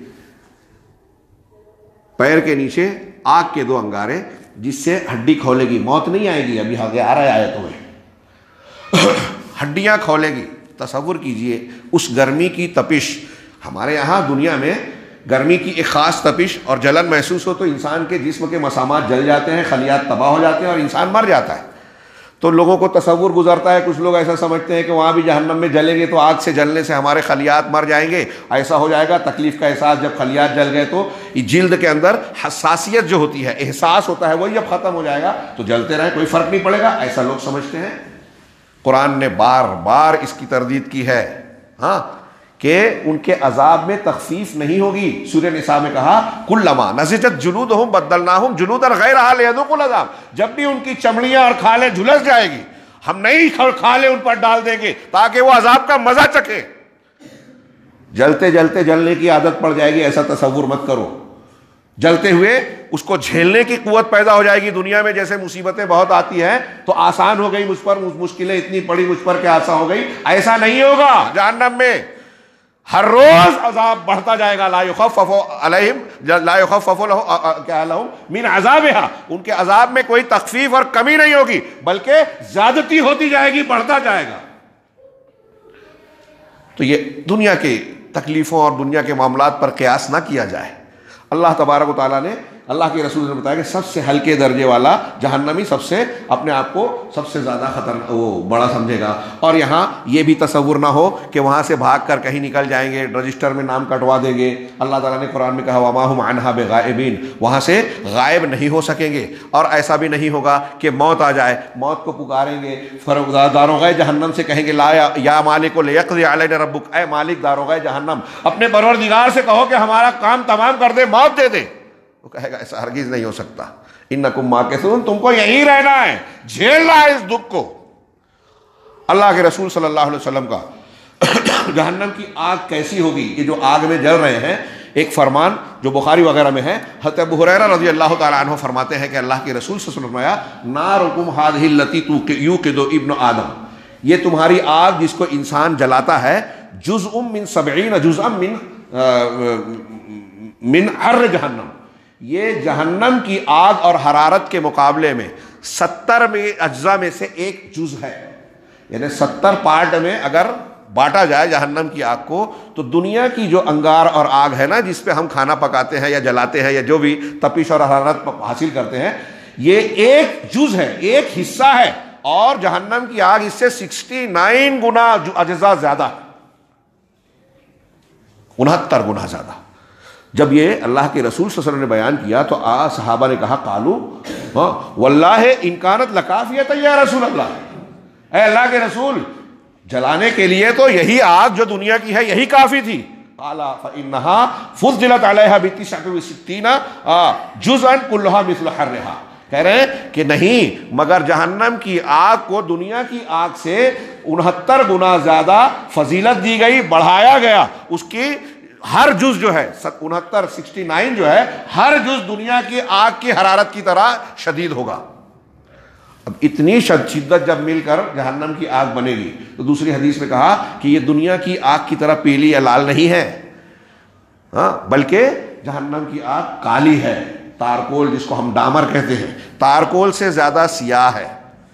پیر کے نیچے آگ کے دو انگارے جس سے ہڈی کھولے گی, موت نہیں آئے گی, ابھی آگے آ رہا ہے آیتوں میں, ہڈیاں کھولے گی. تصور کیجئے اس گرمی کی تپش. ہمارے یہاں دنیا میں گرمی کی ایک خاص تپش اور جلن محسوس ہو تو انسان کے جسم کے مسامات جل جاتے ہیں, خلیات تباہ ہو جاتے ہیں اور انسان مر جاتا ہے. تو لوگوں کو تصور گزرتا ہے، کچھ لوگ ایسا سمجھتے ہیں کہ وہاں بھی جہنم میں جلیں گے تو آگ سے جلنے سے ہمارے خلیات مر جائیں گے، ایسا ہو جائے گا تکلیف کا احساس، جب خلیات جل گئے تو جلد کے اندر حساسیت جو ہوتی ہے، احساس ہوتا ہے، وہی جب ختم ہو جائے گا تو جلتے رہیں، کوئی فرق نہیں پڑے گا، ایسا لوگ سمجھتے ہیں۔ قرآن نے بار بار اس کی تردید کی ہے ہاں کہ ان کے عذاب میں تخفیف نہیں ہوگی۔ سورہ نساء میں کہا کلما نضجت جلودہم بدلناہم جلودا غیرہا لیذوقوا العذاب، جب بھی ان کی چمڑیاں اور کھالیں جھلس جائے گی ہم نئی کھالیں ان پر ڈال دیں گے تاکہ وہ عذاب کا مزہ چکھے۔ جلتے جلتے جلنے کی عادت پڑ جائے گی، ایسا تصور مت کرو، جلتے ہوئے اس کو جھیلنے کی قوت پیدا ہو جائے گی۔ دنیا میں جیسے مصیبتیں بہت آتی ہیں تو آسان ہو گئی مجھ پر، مشکلیں اتنی پڑی مجھ پر کہ آسان ہو گئی، ایسا نہیں ہوگا۔ جہنم میں ہر روز عذاب بڑھتا جائے گا، لا یخفف علیہم لا یخفف کیا لہم من عذابہا، ان کے عذاب میں کوئی تخفیف اور کمی نہیں ہوگی بلکہ زیادتی ہوتی جائے گی، بڑھتا جائے گا۔ تو یہ دنیا کی تکلیفوں اور دنیا کے معاملات پر قیاس نہ کیا جائے۔ اللہ تبارک و تعالیٰ نے، اللہ کے رسول نے بتایا کہ سب سے ہلکے درجے والا جہنمی سب سے اپنے آپ کو سب سے زیادہ خطر وہ بڑا سمجھے گا، اور یہاں یہ بھی تصور نہ ہو کہ وہاں سے بھاگ کر کہیں نکل جائیں گے، رجسٹر میں نام کٹوا دیں گے۔ اللہ تعالیٰ نے قرآن میں کہا وما هم عنها بغائبین، وہاں سے غائب نہیں ہو سکیں گے، اور ایسا بھی نہیں ہوگا کہ موت آ جائے، موت کو پکاریں گے، داروغہ جہنم سے کہیں گے لا یا مالک لیقضی علینا ربک، اے مالک داروغہ جہنم اپنے پروردگار سے کہو کہ ہمارا کام تمام کر دے، موت دے دے۔ وہ کہے گا ایسا ہرگز نہیں ہو سکتا، انکم ماکثون، تم کو یہی رہنا ہے، جھیلنا ہے اس دکھ کو۔ اللہ کے رسول صلی اللہ علیہ وسلم کا جہنم کی آگ کیسی ہوگی، یہ جو آگ میں جل رہے ہیں، ایک فرمان جو بخاری وغیرہ میں ہے، حضرت ابو ہریرہ رضی اللہ تعالیٰ عنہ فرماتے ہیں کہ اللہ کے رسول صلی اللہ علیہ وسلم نے فرمایا نارکم ھذہ التی یوقد ابن آدم، یہ تمہاری آگ جس کو انسان جلاتا ہے، جزء من سبعین جزءا من من حر جہنم، یہ جہنم کی آگ اور حرارت کے مقابلے میں ستر میں اجزاء میں سے ایک جز ہے، یعنی ستر پارٹ میں اگر بانٹا جائے جہنم کی آگ کو تو دنیا کی جو انگار اور آگ ہے نا جس پہ ہم کھانا پکاتے ہیں یا جلاتے ہیں یا جو بھی تپش اور حرارت حاصل کرتے ہیں، یہ ایک جز ہے، ایک حصہ ہے، اور جہنم کی آگ اس سے سکسٹی نائن گنا اجزاء زیادہ، انہتر گنا زیادہ۔ جب یہ اللہ کے رسول صلی اللہ علیہ وسلم نے بیان کیا تو آ صحابہ نے کہا قالو واللہ ان کانت لکافیۃ یا رسول اللہ، اے اللہ کے رسول جلانے کے لیے تو یہی آگ جو دنیا کی ہے یہی کافی تھی۔ قال فإنها فضلت عليها بتسعة وستين جزءا كلها مثل حرها، کہہ رہے ہیں کہ نہیں مگر جہنم کی آگ کو دنیا کی آگ سے انہتر گنا زیادہ فضیلت دی گئی، بڑھایا گیا، اس کی ہر جز جو ہے انہتر سکسٹی نائن جو ہے ہر جز دنیا کی آگ کی حرارت کی طرح شدید ہوگا۔ اب اتنی شدت جب مل کر جہنم کی آگ بنے گی تو دوسری حدیث میں کہا کہ یہ دنیا کی آگ کی طرح پیلی یا لال نہیں ہے، ہاں بلکہ جہنم کی آگ کالی ہے، تارکول جس کو ہم ڈامر کہتے ہیں، تارکول سے زیادہ سیاہ ہے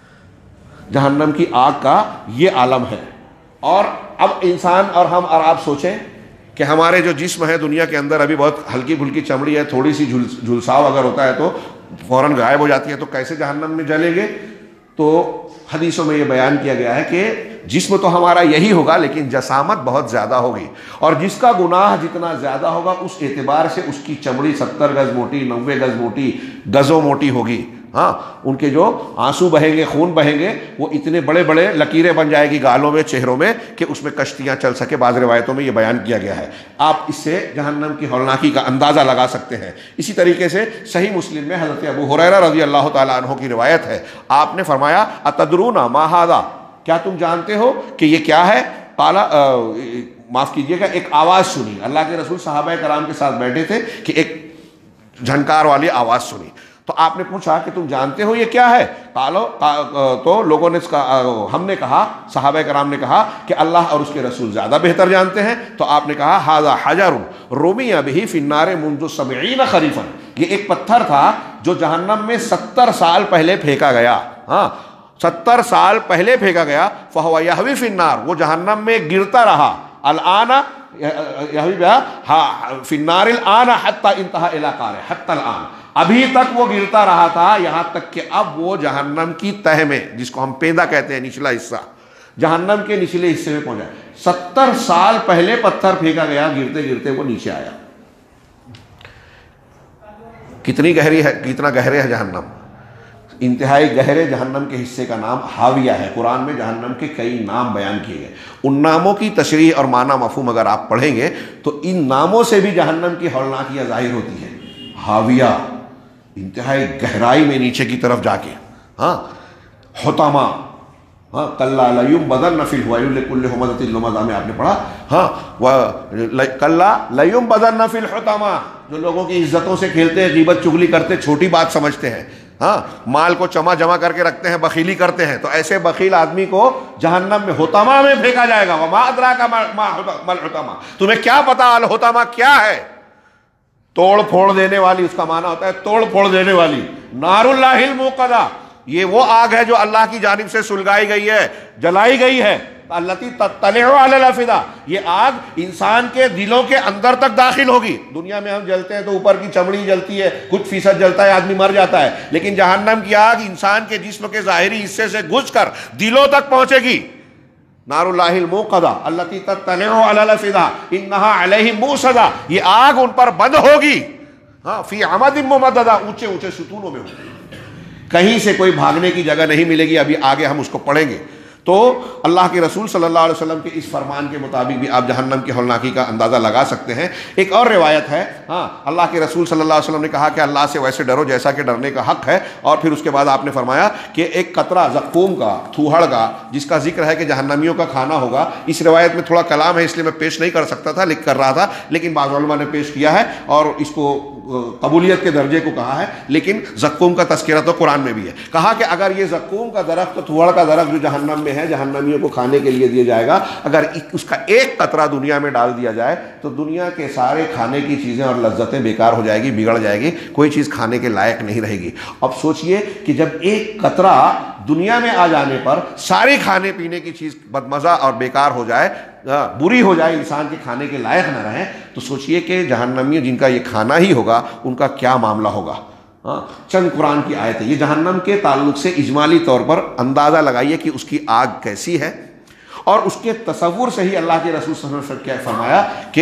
جہنم کی آگ کا، یہ عالم ہے۔ اور اب انسان اور ہم اور آپ سوچیں کہ ہمارے جو جسم ہے دنیا کے اندر ابھی بہت ہلکی پھلکی چمڑی ہے، تھوڑی سی جھلساؤ اگر ہوتا ہے تو فوراً غائب ہو جاتی ہے، تو کیسے جہنم میں جلیں گے؟ تو حدیثوں میں یہ بیان کیا گیا ہے کہ جسم تو ہمارا یہی ہوگا لیکن جسامت بہت زیادہ ہوگی، اور جس کا گناہ جتنا زیادہ ہوگا اس اعتبار سے اس کی چمڑی ستر گز موٹی، نوے گز موٹی، گزوں موٹی ہوگی۔ ہاں ان کے جو آنسو بہیں گے، خون بہیں گے، وہ اتنے بڑے بڑے لکیریں بن جائے گی گالوں میں، چہروں میں، کہ اس میں کشتیاں چل سکے۔ بعض روایتوں میں یہ بیان کیا گیا ہے، آپ اس سے جہنم کی ہولناکی کا اندازہ لگا سکتے ہیں۔ اسی طریقے سے صحیح مسلم میں حضرت ابو ہریرہ رضی اللہ تعالیٰ عنہ کی روایت ہے، آپ نے فرمایا اتدرون ما ھذا، کیا تم جانتے ہو کہ یہ کیا ہے؟ قال معاف کیجیے گا، ایک آواز سنی، اللہ کے رسول صحابہ کرام کے ساتھ بیٹھے تھے کہ ایک جھنکار والی آواز سنی، تو آپ نے پوچھا کہ تم جانتے ہو یہ کیا ہے؟ قالو، تو لوگوں نے ہم نے کہا، صحابہ کرام نے کہا کہ اللہ اور اس کے رسول زیادہ بہتر جانتے ہیں۔ تو آپ نے کہا ھذا حجر رمی بہ فی النار منذ سبعین خریفا، یہ ایک پتھر تھا جو جہنم میں ستر سال پہلے پھینکا گیا، ہاں ستر سال پہلے پھینکا گیا، فہو یہوی فی النار، وہ جہنم میں گرتا رہا، الآن یہوی فی النار الآن حتی انتہا الی قارئ، حتی الآن، ابھی تک وہ گرتا رہا تھا یہاں تک کہ اب وہ جہنم کی تہ میں، جس کو ہم پیدا کہتے ہیں نچلا حصہ، جہنم کے نچلے حصے میں پہنچا. ستر سال پہلے پتھر پھینکا گیا، گرتے گرتے وہ نیچے آیا. کتنی گہری ہے، کتنا گہرے ہے جہنم. انتہائی گہرے جہنم کے حصے کا نام حاویہ ہے. قرآن میں جہنم کے کئی نام بیان کیے گئے. ان ناموں کی تشریح اور معنی مفہوم اگر آپ پڑھیں گے تو ان ناموں سے بھی جہنم کی ہولناکیاں ظاہر ہوتی ہے. حاویہ، انتہائی گہرائی میں نیچے کی طرف جا کے. ہاں حطمہ، ہاں کلا لیمبذن فی الحویہ لکل ہمزۃ لمزہ میں آپ نے پڑھا. ہاں کلا لیمبذن فی الحطمہ، جو لوگوں کی عزتوں سے کھیلتے ہیں، غیبت چگلی کرتے، چھوٹی بات سمجھتے ہیں، ہاں مال کو جمع جمع کر کے رکھتے ہیں، بخیلی کرتے ہیں، تو ایسے بخیل آدمی کو جہنم میں حطمہ میں پھینکا جائے گا. وما ادراک ما الحطمہ، تمہیں کیا پتا الحطمہ کیا ہے؟ توڑ پھوڑ دینے والی، اس کا معنی ہوتا ہے توڑ پھوڑ دینے والی. نار اللہ الموقدہ، یہ وہ آگ ہے جو اللہ کی جانب سے سلگائی گئی ہے، جلائی گئی ہے. التی تطلع علی الافئدہ، یہ آگ انسان کے دلوں کے اندر تک داخل ہوگی. دنیا میں ہم جلتے ہیں تو اوپر کی چمڑی جلتی ہے، کچھ فیصد جلتا ہے، آدمی مر جاتا ہے، لیکن جہنم کی آگ انسان کے جسم کے ظاہری حصے سے گھس کر دلوں تک پہنچے گی. نار اللہ الموقدہ التی تطلع علی الافئدہ انہا علیہم موصدہ، یہ آگ ان پر بند ہوگی. ہاں فی عمد ممددہ، اونچے اونچے ستونوں میں ہوگی، کہیں سے کوئی بھاگنے کی جگہ نہیں ملے گی. ابھی آگے ہم اس کو پڑھیں گے. تو اللہ کے رسول صلی اللہ علیہ وسلم کے اس فرمان کے مطابق بھی آپ جہنم کی ہولناکی کا اندازہ لگا سکتے ہیں. ایک اور روایت ہے، ہاں اللہ کے رسول صلی اللہ علیہ وسلم نے کہا کہ اللہ سے ویسے ڈرو جیسا کہ ڈرنے کا حق ہے. اور پھر اس کے بعد آپ نے فرمایا کہ ایک قطرہ زقوم کا، تھوہڑ کا، جس کا ذکر ہے کہ جہنمیوں کا کھانا ہوگا. اس روایت میں تھوڑا کلام ہے، اس لیے میں پیش نہیں کر سکتا تھا، لکھ کر رہا تھا، لیکن بعض علماء نے پیش کیا ہے اور اس کو قبولیت کے درجے کو کہا ہے. لیکن زقوم کا تذکرہ تو قرآن میں بھی ہے. کہا کہ اگر یہ زقوم کا درخت، تھوہڑ کا درخت جو جہنم میں ہے، جہنمیوں کو کھانے کے لیے دیا جائے گا، اگر اس کا ایک قطرہ دنیا میں ڈال دیا جائے تو دنیا کے سارے کھانے کی چیزیں اور لذتیں بیکار ہو جائے گی، بگڑ جائے گی، کوئی چیز کھانے کے لائق نہیں رہے گی. اب سوچئے کہ جب ایک قطرہ دنیا میں آ جانے پر ساری کھانے پینے کی چیز بدمزہ اور بیکار ہو جائے، بری ہو جائے، انسان کے کھانے کے لائق نہ رہیں، تو سوچئے کہ جہنمی جن کا یہ کھانا ہی ہوگا ان کا کیا معاملہ ہوگا. ہاں چند قرآن کی آیت ہے. یہ جہنم کے تعلق سے اجمالی طور پر اندازہ لگائیے کہ اس کی آگ کیسی ہے، اور اس کے تصور سے ہی اللہ کے رسول صلی اللہ علیہ وسلم کیا فرمایا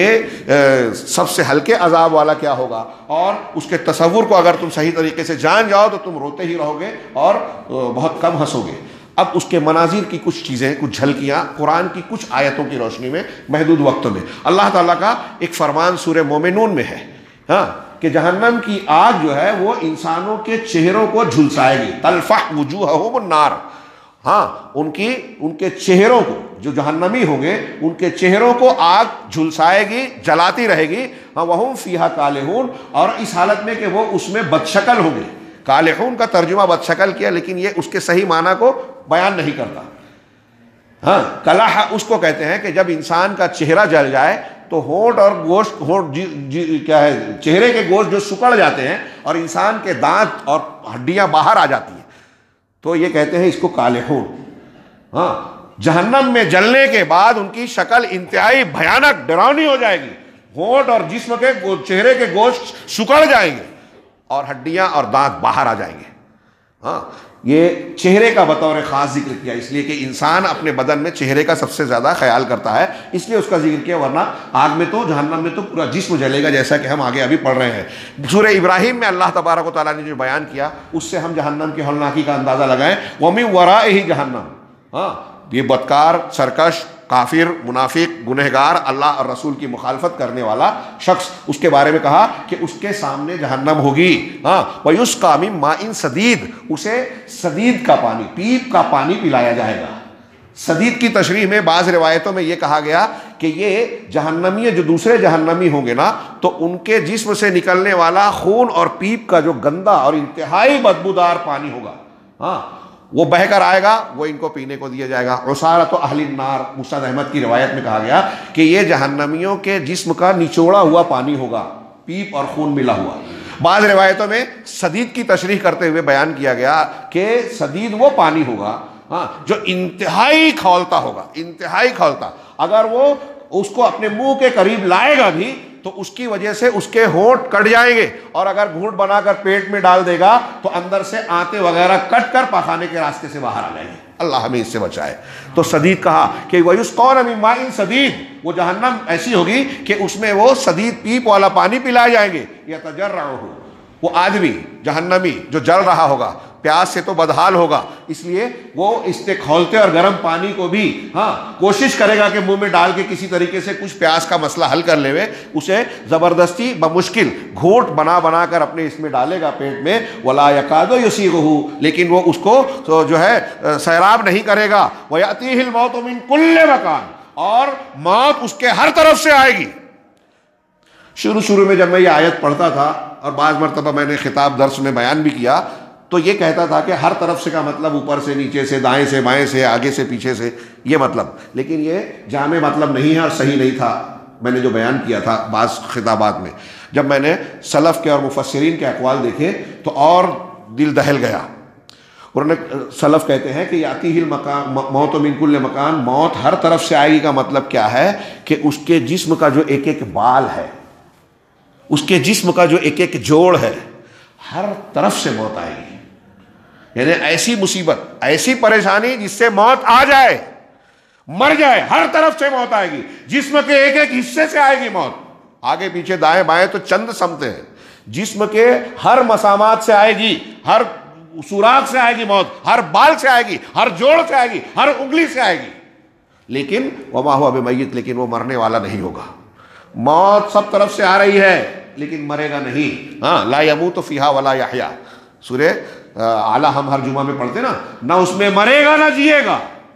کہ سب سے ہلکے عذاب والا کیا ہوگا. اور اس کے تصور کو اگر تم صحیح طریقے سے جان جاؤ تو تم روتے ہی رہو گے اور بہت کم ہنسو گے. اب اس کے مناظر کی کچھ چیزیں، کچھ جھلکیاں قرآن کی کچھ آیتوں کی روشنی میں محدود وقت میں. اللہ تعالیٰ کا ایک فرمان سورہ مومنون میں ہے، ہاں کہ جہنم کی آگ جو ہے وہ انسانوں کے چہروں کو جھلسائے گی. تلفح وجوہہم النار، ہاں ان کی ان کے چہروں کو، جو جہنمی ہوں گے ان کے چہروں کو آگ جھلسائے گی، جلاتی رہے گی. ہاں وہم فیہا کالحون، اور اس حالت میں کہ وہ اس میں بدشکل ہوں گے. کالحون کا ترجمہ بدشکل کیا، لیکن یہ اس کے صحیح معنی کو بیان نہیں کرتا. ہاں کلح اس کو کہتے ہیں کہ جب انسان کا چہرہ جل جائے تو ہونٹ اور گوشت، ہونٹ جی, جی کیا ہے چہرے کے گوشت جو سکڑ جاتے ہیں اور انسان کے دانت اور ہڈیاں باہر آ جاتی ہیں، تو یہ کہتے ہیں اس کو کالحون. ہاں جہنم میں جلنے کے بعد ان کی شکل انتہائی بھیانک، ڈراؤنی ہو جائے گی. ہونٹ اور جسم کے چہرے کے گوشت سکڑ جائیں گے اور ہڈیاں اور دانت باہر آ جائیں گے. ہاں یہ چہرے کا بطور خاص ذکر کیا اس لیے کہ انسان اپنے بدن میں چہرے کا سب سے زیادہ خیال کرتا ہے، اس لیے اس کا ذکر کیا. ورنہ آگ میں تو، جہنم میں تو پورا جسم جلے گا، جیسا کہ ہم آگے ابھی پڑھ رہے ہیں. سورہ ابراہیم میں اللہ تبارک و تعالیٰ نے جو بیان کیا اس سے ہم جہنم کی ہولناکی کا اندازہ لگائیں. وَمِن وَرَائِهِ جہنم، ہاں یہ بدکار، سرکش، کافر، منافق، گنہگار، اللہ اور رسول کی مخالفت کرنے والا شخص، اس کے بارے میں کہا کہ اس کے سامنے جہنم ہوگی. ہاں وَيُسْقَىٰ مِن مَاءٍ صَدِيدٍ، اسے صدید کا پانی، پیپ کا پانی پلایا جائے گا. صدید کی تشریح میں بعض روایتوں میں یہ کہا گیا کہ یہ جہنمی جو دوسرے جہنمی ہوں گے نا، تو ان کے جسم سے نکلنے والا خون اور پیپ کا جو گندا اور انتہائی بدبودار پانی ہوگا، ہاں وہ بہہ کر آئے گا، وہ ان کو پینے کو دیا جائے گا. عصارۃ اہل النار، مسند احمد کی روایت میں کہا گیا کہ یہ جہنمیوں کے جسم کا نچوڑا ہوا پانی ہوگا، پیپ اور خون ملا ہوا. بعض روایتوں میں صدید کی تشریح کرتے ہوئے بیان کیا گیا کہ صدید وہ پانی ہوگا ہاں جو انتہائی کھولتا ہوگا، انتہائی کھولتا. اگر وہ اس کو اپنے منہ کے قریب لائے گا بھی تو اس کی وجہ سے اس کے ہونٹ کٹ جائیں گے، اور اگر گھونٹ بنا کر پیٹ میں ڈال دے گا تو اندر سے آنتے وغیرہ کٹ کر پاخانے کے راستے سے باہر آ جائیں گے۔ اللہ ہمیں اس سے بچائے۔ تو سدید کہا کہ وَيُسْقَوْنَ مِن مَاءٍ سَدِيدٍ، وہ جہنم ایسی ہوگی کہ اس میں وہ سدید پیپ والا پانی پلائے جائیں گے۔ يَتَجَرَّعُهُ، وہ آدمی جہنمی جو جل رہا ہوگا، پیاس سے تو بدحال ہوگا، اس لیے وہ اس سے کھولتے اور گرم پانی کو بھی ہاں کوشش کرے گا کہ منہ میں ڈال کے کسی طریقے سے کچھ پیاس کا مسئلہ حل کر لے، اسے زبردستی بمشکل گھونٹ بنا بنا کر اپنے اس میں ڈالے گا پیٹ میں۔ ولا یکاد یسیغہ، لیکن وہ اس کو تو جو ہے سیراب نہیں کرے گا۔ ویأتیہ الموت من کل مکان، اور موت اس کے ہر طرف سے آئے گی۔ شروع شروع میں جب میں یہ آیت پڑھتا تھا، اور بعض مرتبہ میں نے خطاب درس میں بیان بھی کیا، تو یہ کہتا تھا کہ ہر طرف سے کا مطلب اوپر سے نیچے سے، دائیں سے بائیں سے، آگے سے پیچھے سے، یہ مطلب، لیکن یہ جامع مطلب نہیں ہے اور صحیح نہیں تھا میں نے جو بیان کیا تھا بعض خطابات میں۔ جب میں نے سلف کے اور مفسرین کے اقوال دیکھے تو اور دل دہل گیا۔ انہوں نے سلف کہتے ہیں کہ یاتیہ المکان موت من کل مکان، موت ہر طرف سے آئے گی کا مطلب کیا ہے کہ اس کے جسم کا جو ایک ایک بال ہے، اس کے جسم کا جو ایک ایک جوڑ ہے، ہر طرف سے موت آئے گی۔ یعنی ایسی مصیبت، ایسی پریشانی جس سے موت آ جائے، مر جائے، ہر طرف سے موت آئے گی، جسم کے ایک ایک حصے سے آئے گی موت۔ آگے پیچھے دائیں بائیں تو چند سمتے ہیں، جسم کے ہر مسامات سے آئے گی، ہر سوراخ سے آئے گی موت، ہر بال سے آئے گی، ہر جوڑ سے آئے گی، ہر انگلی سے آئے گی۔ لیکن وما هو بمیت، لیکن وہ مرنے والا نہیں ہوگا۔ موت سب طرف سے آ رہی ہے لیکن مرے گا نہیں۔ ہاں، لا یموت فیہا ولا یحیا، سورہ اعلیٰ ہم ہر جمعہ میں پڑھتے نا، نہ اس میں مرے گا نہ جیے گا۔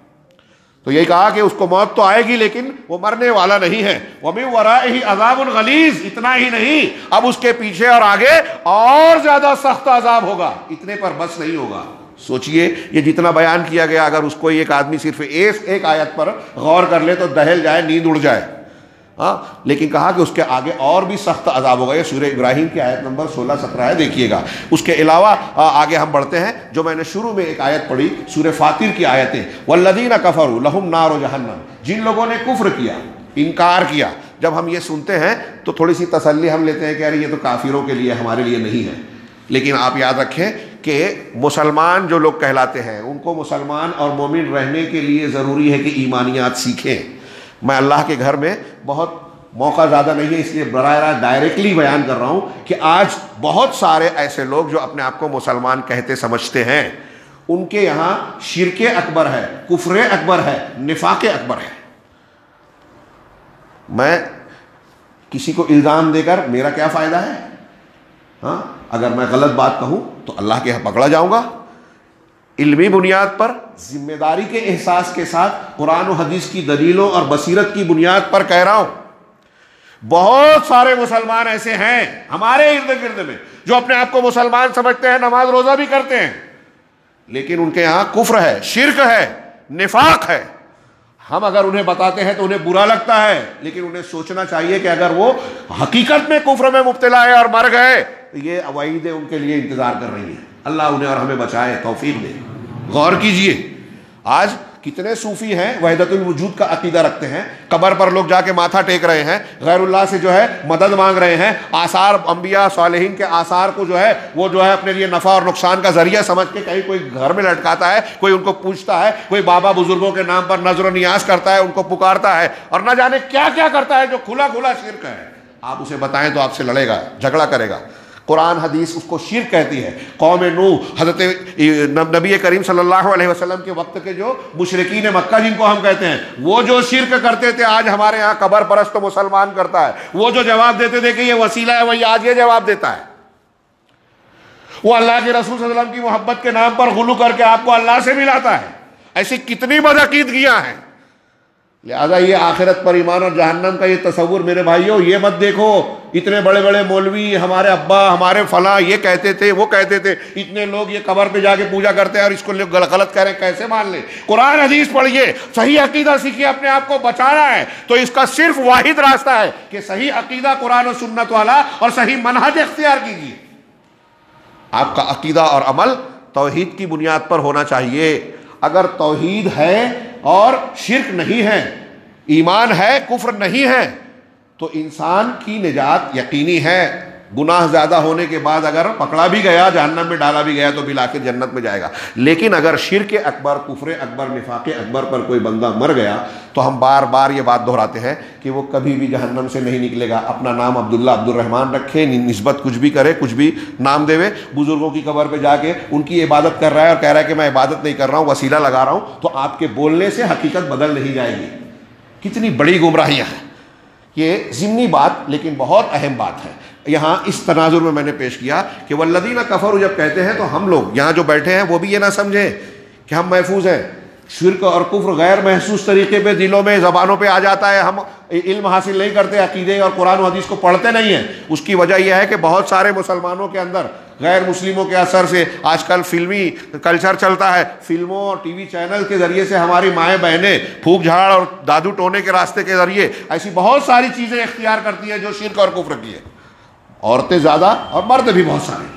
تو یہی کہا کہ اس کو موت تو آئے گی لیکن وہ مرنے والا نہیں ہے۔ وَمِن وَرَائِهِ عَذَابٌ غَلِيظٌ، اتنا ہی نہیں، اب اس کے پیچھے اور آگے اور زیادہ سخت عذاب ہوگا، اتنے پر بس نہیں ہوگا۔ سوچئے یہ جتنا بیان کیا گیا، اگر اس کو ایک آدمی صرف ایک ایک آیت پر غور کر لے تو دہل جائے، نیند اڑ جائے۔ ہاں، لیکن کہا کہ اس کے آگے اور بھی سخت عذاب ہوگا۔ یہ سورہ ابراہیم کی آیت نمبر سولہ سترہ ہے، دیکھیے گا۔ اس کے علاوہ آگے ہم بڑھتے ہیں، جو میں نے شروع میں ایک آیت پڑھی سورہ فاطر کی آیتیں، والذین کفروا لہم نار جہنم، جن لوگوں نے کفر کیا، انکار کیا۔ جب ہم یہ سنتے ہیں تو تھوڑی سی تسلی ہم لیتے ہیں کہ ارے یہ تو کافروں کے لیے، ہمارے لیے نہیں ہے۔ لیکن آپ یاد رکھیں کہ مسلمان جو لوگ کہلاتے ہیں، ان کو مسلمان اور مومن رہنے کے لیے ضروری ہے کہ ایمانیات سیکھیں۔ میں اللہ کے گھر میں بہت موقع زیادہ نہیں ہے، اس لیے براہ راست ڈائریکٹلی بیان کر رہا ہوں کہ آج بہت سارے ایسے لوگ جو اپنے آپ کو مسلمان کہتے سمجھتے ہیں، ان کے یہاں شرک اکبر ہے، کفر اکبر ہے، نفاق اکبر ہے۔ میں کسی کو الزام دے کر میرا کیا فائدہ ہے؟ ہاں، اگر میں غلط بات کہوں تو اللہ کے یہاں پکڑا جاؤں گا۔ علمی بنیاد پر، ذمہ داری کے احساس کے ساتھ، قرآن و حدیث کی دلیلوں اور بصیرت کی بنیاد پر کہہ رہا ہوں۔ بہت سارے مسلمان ایسے ہیں ہمارے ارد گرد میں جو اپنے آپ کو مسلمان سمجھتے ہیں، نماز روزہ بھی کرتے ہیں، لیکن ان کے یہاں کفر ہے، شرک ہے، نفاق ہے۔ ہم اگر انہیں بتاتے ہیں تو انہیں برا لگتا ہے، لیکن انہیں سوچنا چاہیے کہ اگر وہ حقیقت میں کفر میں مبتلا ہے اور مر گئے تو یہ وعیدیں ان کے لیے انتظار کر رہی ہیں۔ اللہ انہیں اور ہمیں بچائے، توفیق دے۔ غور کیجئے، آج کتنے صوفی ہیں وحدت الوجود کا عقیدہ رکھتے ہیں، قبر پر لوگ جا کے ماتھا ٹیک رہے ہیں، غیر اللہ سے جو ہے مدد مانگ رہے ہیں، آثار انبیاء صالحین کے آثار کو جو ہے وہ جو ہے اپنے لیے نفع اور نقصان کا ذریعہ سمجھ کے کہیں کوئی گھر میں لٹکاتا ہے، کوئی ان کو پوچھتا ہے، کوئی بابا بزرگوں کے نام پر نظر و نیاز کرتا ہے، ان کو پکارتا ہے، اور نہ جانے کیا کیا کرتا ہے جو کھلا کھلا شرک ہے۔ آپ اسے بتائیں تو آپ سے لڑے گا، جھگڑا کرے گا۔ قرآن حدیث اس کو شرک کہتی ہے۔ قوم نوح، حضرت نبی کریم صلی اللہ علیہ وسلم کے وقت کے جو مشرکین مکہ جن کو ہم کہتے ہیں، وہ جو شرک کرتے تھے، آج ہمارے ہاں قبر پرست تو مسلمان کرتا ہے۔ وہ جو جواب دیتے تھے کہ یہ وسیلہ ہے، وہی آج یہ جواب دیتا ہے۔ وہ اللہ کے رسول صلی اللہ علیہ وسلم کی محبت کے نام پر غلو کر کے آپ کو اللہ سے ملاتا ہے۔ ایسی کتنی بدعقیدگیاں ہیں۔ لہذا یہ آخرت پر ایمان اور جہنم کا یہ تصور میرے بھائیوں، یہ مت دیکھو اتنے بڑے بڑے مولوی، ہمارے ابا، ہمارے فلاں یہ کہتے تھے، وہ کہتے تھے، اتنے لوگ یہ قبر پہ جا کے پوجا کرتے ہیں اور اس کو لوگ غلط کہہ رہے ہیں، کیسے مان لیں؟ قرآن حدیث پڑھیے، صحیح عقیدہ سیکھیے، اپنے آپ کو بچانا ہے تو اس کا صرف واحد راستہ ہے کہ صحیح عقیدہ قرآن و سنت والا اور صحیح منہج اختیار کیجیے۔ آپ کا عقیدہ اور عمل توحید کی بنیاد پر ہونا چاہیے۔ اگر توحید ہے اور شرک نہیں ہے، ایمان ہے، کفر نہیں ہے، تو انسان کی نجات یقینی ہے. گناہ زیادہ ہونے کے بعد اگر پکڑا بھی گیا, جہنم میں ڈالا بھی گیا, تو بالآخر جنت میں جائے گا. لیکن اگر شرک اکبر, کفر اکبر, نفاق اکبر پر کوئی بندہ مر گیا تو ہم بار بار یہ بات دہراتے ہیں کہ وہ کبھی بھی جہنم سے نہیں نکلے گا. اپنا نام عبداللہ عبد الرحمن رکھے, نسبت کچھ بھی کرے, کچھ بھی نام دے, بزرگوں کی قبر پہ جا کے ان کی عبادت کر رہا ہے اور کہہ رہا ہے کہ میں عبادت نہیں کر رہا ہوں, وسیلہ لگا رہا ہوں, تو آپ کے بولنے سے حقیقت بدل نہیں جائے گی. کتنی بڑی گمراہیاں ہیں. یہ ضمنی بات لیکن بہت اہم بات ہے. یہاں اس تناظر میں میں نے پیش کیا کہ والذین کفروا جب کہتے ہیں تو ہم لوگ یہاں جو بیٹھے ہیں وہ بھی یہ نہ سمجھیں کہ ہم محفوظ ہیں. شرک اور کفر غیر محسوس طریقے پہ دلوں میں, زبانوں پہ آ جاتا ہے. ہم علم حاصل نہیں کرتے, عقیدے اور قرآن و حدیث کو پڑھتے نہیں ہیں. اس کی وجہ یہ ہے کہ بہت سارے مسلمانوں کے اندر غیر مسلموں کے اثر سے آج کل فلمی کلچر چلتا ہے. فلموں اور ٹی وی چینل کے ذریعے سے ہماری مائیں بہنیں پھونک جھاڑ اور دادو ٹونے کے راستے کے ذریعے ایسی بہت ساری چیزیں اختیار کرتی ہیں جو شرک اور کفر کی ہے. عورتیں زیادہ اور مرد بھی بہت سارے.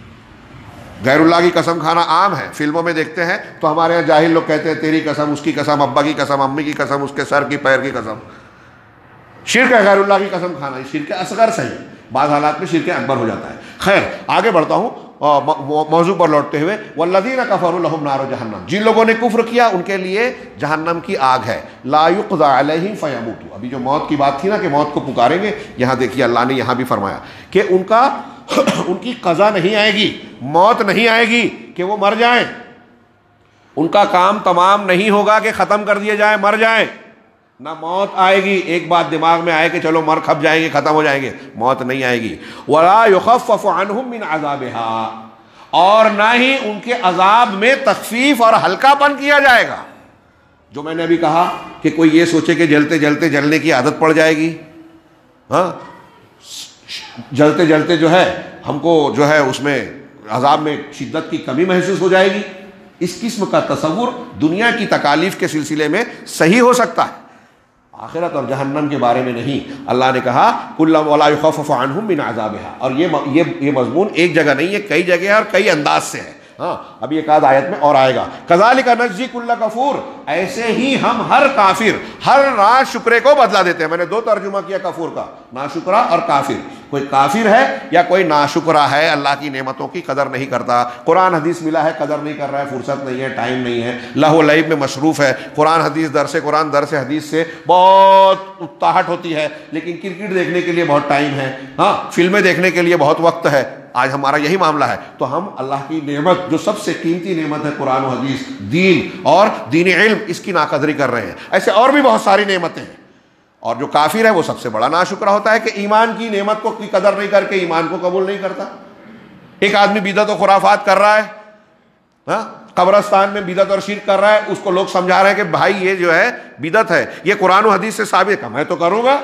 غیر اللہ کی قسم کھانا عام ہے. فلموں میں دیکھتے ہیں تو ہمارے یہاں جاہل لوگ کہتے ہیں تیری قسم, اس کی قسم, ابا کی قسم, امی کی قسم, اس کے سر کی پیر کی قسم. شرک ہے غیر اللہ کی قسم کھانا. یہ شرک اصغر صحیح, بعض حالات میں شرک اکبر ہو جاتا ہے. خیر آگے بڑھتا ہوں موضوع پر لوٹتے ہوئے. والذین کفروا لہم نار جہنم, جن لوگوں نے کفر کیا ان کے لیے جہنم کی آگ ہے. لا یقضی علیہم فیموتوا. ابھی جو موت کی بات تھی نا کہ موت کو پکاریں گے, یہاں دیکھیے اللہ نے یہاں بھی فرمایا کہ ان کا ان کی قضا نہیں آئے گی, موت نہیں آئے گی کہ وہ مر جائیں. ان کا کام تمام نہیں ہوگا کہ ختم کر دیے جائیں, مر جائیں. نہ موت آئے گی. ایک بات دماغ میں آئے کہ چلو مر کھپ جائیں گے, ختم ہو جائیں گے, موت نہیں آئے گی. ولا یخفف عنہم من عذابها, اور نہ ہی ان کے عذاب میں تخفیف اور ہلکا پن کیا جائے گا. جو میں نے ابھی کہا کہ کوئی یہ سوچے کہ جلتے جلتے جلنے کی عادت پڑ جائے گی, ہاں جلتے جلتے جو ہے ہم کو جو ہے اس میں عذاب میں شدت کی کمی محسوس ہو جائے گی. اس قسم کا تصور دنیا کی تکالیف کے سلسلے میں صحیح ہو سکتا ہے, آخرت اور جہنم کے بارے میں نہیں. اللہ نے کہا کل ولا یخفف عنہم من عذابها, اور یہ یہ یہ مضمون ایک جگہ نہیں ہے, کئی جگہ اور کئی انداز سے ہے. ہاں ابھی ایک آدھ آیت میں اور آئے گا. کذالک نجزی کل کفور, ایسے ہی ہم ہر کافر, ہر ناشکرے کو بدلہ دیتے ہیں. میں نے دو ترجمہ کیا کفور کا, ناشکرا اور کافر. کوئی کافر ہے یا کوئی ناشکرا ہے, اللہ کی نعمتوں کی قدر نہیں کرتا, قرآن حدیث ملا ہے قدر نہیں کر رہا ہے, فرصت نہیں ہے, ٹائم نہیں ہے, لہو و لعب میں مصروف ہے. قرآن حدیث درس قرآن درس حدیث سے بہت اکتاہٹ ہوتی ہے, لیکن کرکٹ دیکھنے کے لیے بہت ٹائم ہے, ہاں فلمیں دیکھنے کے لیے بہت وقت ہے. آج ہمارا یہی معاملہ ہے. تو ہم اللہ کی نعمت, جو سب سے قیمتی نعمت ہے قرآن و حدیث, دین اور دین علم, اس کی ناقدری کر رہے ہیں. ایسے اور بھی بہت ساری نعمتیں ہیں. اور جو کافر ہے وہ سب سے بڑا ناشکرا ہوتا ہے کہ ایمان کی نعمت کو کی قدر نہیں کر کے ایمان کو قبول نہیں کرتا. ایک آدمی بدعت و خرافات کر رہا ہے, ہاں قبرستان میں بدعت اور شرک کر رہا ہے, اس کو لوگ سمجھا رہے ہیں کہ بھائی یہ جو ہے بدعت ہے, یہ قرآن و حدیث سے ثابت ہے, میں تو کروں گا.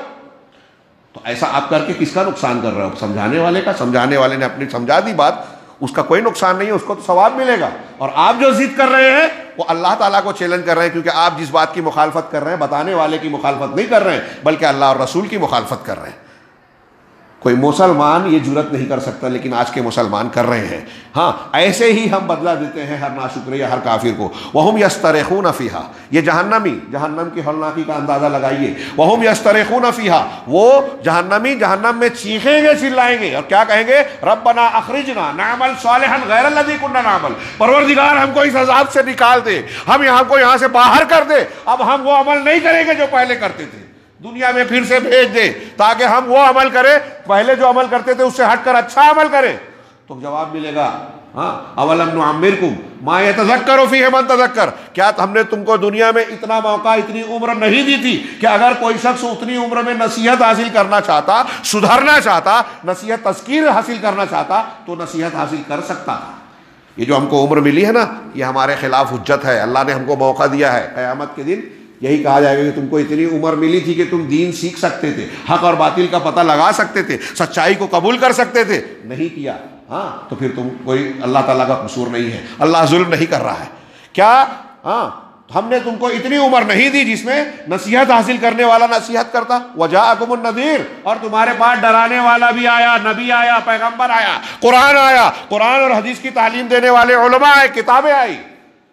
تو ایسا آپ کر کے کس کا نقصان کر رہے ہو؟ سمجھانے والے کا. سمجھانے والے نے اپنی سمجھا دی بات, اس کا کوئی نقصان نہیں ہے, اس کو تو ثواب ملے گا. اور آپ جو ضد کر رہے ہیں وہ اللہ تعالیٰ کو چیلنج کر رہے ہیں, کیونکہ آپ جس بات کی مخالفت کر رہے ہیں بتانے والے کی مخالفت نہیں کر رہے ہیں, بلکہ اللہ اور رسول کی مخالفت کر رہے ہیں. کوئی مسلمان یہ جرت نہیں کر سکتا, لیکن آج کے مسلمان کر رہے ہیں. ہاں ایسے ہی ہم بدلہ دیتے ہیں ہر ناشکر یا ہر کافر کو. وہم یسترخون فیہا, یہ جہنمی, جہنم کی ہولناکی کا اندازہ لگائیے. وہم یسترخون فیہا, وہ جہنمی جہنم میں چیخیں گے, چلائیں گے, اور کیا کہیں گے؟ ربنا اخرجنا نعمل صالحا غیر الذی کنا نعمل, پروردگار ہم کو اس عذاب سے نکال دے, ہم یہاں کو یہاں سے باہر کر دے, اب ہم وہ عمل نہیں کریں گے جو پہلے کرتے تھے, دنیا میں پھر سے بھیج دے تاکہ ہم وہ عمل کریں پہلے جو عمل کرتے تھے اس سے ہٹ کر اچھا عمل کریں. تو جواب ملے گا ہاں اولم نعمرکم ما یتذکر فیہ من تذکر, کیا ہم نے تم کو دنیا میں اتنا موقع, اتنی عمر نہیں دی تھی کہ اگر کوئی شخص اتنی عمر میں نصیحت حاصل کرنا چاہتا, سدھرنا چاہتا, نصیحت تذکیر حاصل کرنا چاہتا تو نصیحت حاصل کر سکتا تھا. یہ جو ہم کو عمر ملی ہے نا, یہ ہمارے خلاف حجت ہے. اللہ نے ہم کو موقع دیا ہے, قیامت کے دن یہی کہا جائے گا کہ تم کو اتنی عمر ملی تھی کہ تم دین سیکھ سکتے تھے, حق اور باطل کا پتہ لگا سکتے تھے, سچائی کو قبول کر سکتے تھے, نہیں کیا. ہاں تو پھر تم کوئی اللہ تعالیٰ کا قصور نہیں ہے, اللہ ظلم نہیں کر رہا ہے. کیا ہاں ہم نے تم کو اتنی عمر نہیں دی جس میں نصیحت حاصل کرنے والا نصیحت کرتا. وجاءکم النذیر, اور تمہارے پاس ڈرانے والا بھی آیا, نبی آیا, پیغمبر آیا, قرآن آیا, قرآن اور حدیث کی تعلیم دینے والے علماء آئے, کتابیں آئی.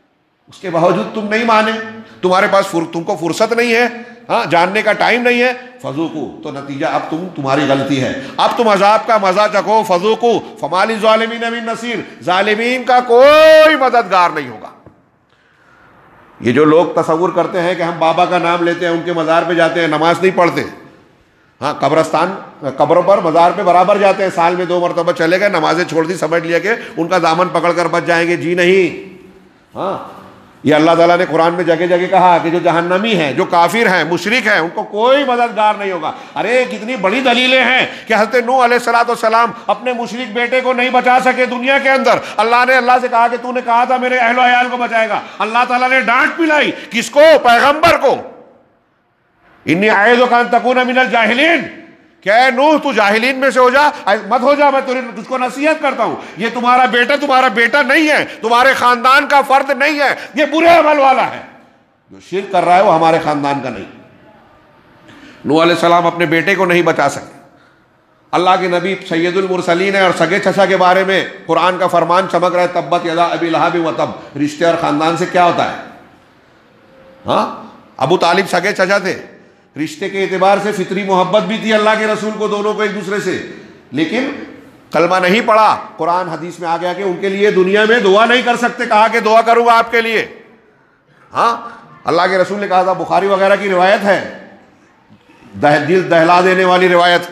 اس کے باوجود تم نہیں مانے, تمہارے پاس فر, تم کو فرصت نہیں ہے, ہاں جاننے کا ٹائم نہیں ہے. فذوقوا, تو نتیجہ اب تم تمہاری غلطی ہے, اب تم عذاب کا مزہ چکھو. فذوقوا فما للظالمین من نصیر, ظالمین کا کوئی مددگار نہیں ہوگا. یہ جو لوگ تصور کرتے ہیں کہ ہم بابا کا نام لیتے ہیں, ان کے مزار پہ جاتے ہیں, نماز نہیں پڑھتے, ہاں قبرستان قبروں پر مزار پہ برابر جاتے ہیں, سال میں دو مرتبہ چلے گئے, نمازیں چھوڑ دی, سمجھ لیا کہ ان کا دامن پکڑ کر بچ جائیں گے. جی نہیں. ہاں یہ اللہ تعالیٰ نے قرآن میں جگہ جگہ کہا کہ جو جہنمی ہیں, جو کافر ہیں, مشرک ہیں, ان کو کوئی مددگار نہیں ہوگا. ارے کتنی بڑی دلیلیں ہیں کہ حضرت نوح علیہ الصلوۃ والسلام اپنے مشرک بیٹے کو نہیں بچا سکے دنیا کے اندر. اللہ نے اللہ سے کہا کہ تو نے کہا تھا میرے اہل و عیال کو بچائے گا. اللہ تعالیٰ نے ڈانٹ پلائی کس کو؟ پیغمبر کو. انی اعوذک ان تکون من الجاہلین, کہ اے نوح تو جاہلین میں سے ہو جا, مت ہو جا, میں تجھ کو نصیحت کرتا ہوں. یہ تمہارا بیٹا تمہارا بیٹا نہیں ہے, تمہارے خاندان کا فرد نہیں ہے, یہ برے عمل والا ہے. جو شرک کر رہا ہے وہ ہمارے خاندان کا نہیں. نوح علیہ السلام اپنے بیٹے کو نہیں بچا سکے. اللہ کے نبی سید المرسلین ہے, اور سگے چچا کے بارے میں قرآن کا فرمان چمک رہا ہے, تبت یدا ابی لہب وتب. رشتے اور خاندان سے کیا ہوتا ہے؟ ہاں ابو طالب سگے چچا تھے, رشتے کے اعتبار سے فطری محبت بھی تھی اللہ کے رسول کو دونوں کو ایک دوسرے سے, لیکن کلمہ نہیں پڑھا. قرآن حدیث میں آ گیا کہ ان کے لیے دنیا میں دعا نہیں کر سکتے, کہا کہ دعا کروں گا آپ کے لیے. ہاں اللہ کے رسول نے کہا تھا, بخاری وغیرہ کی روایت ہے, دل دہلا دینے والی روایت.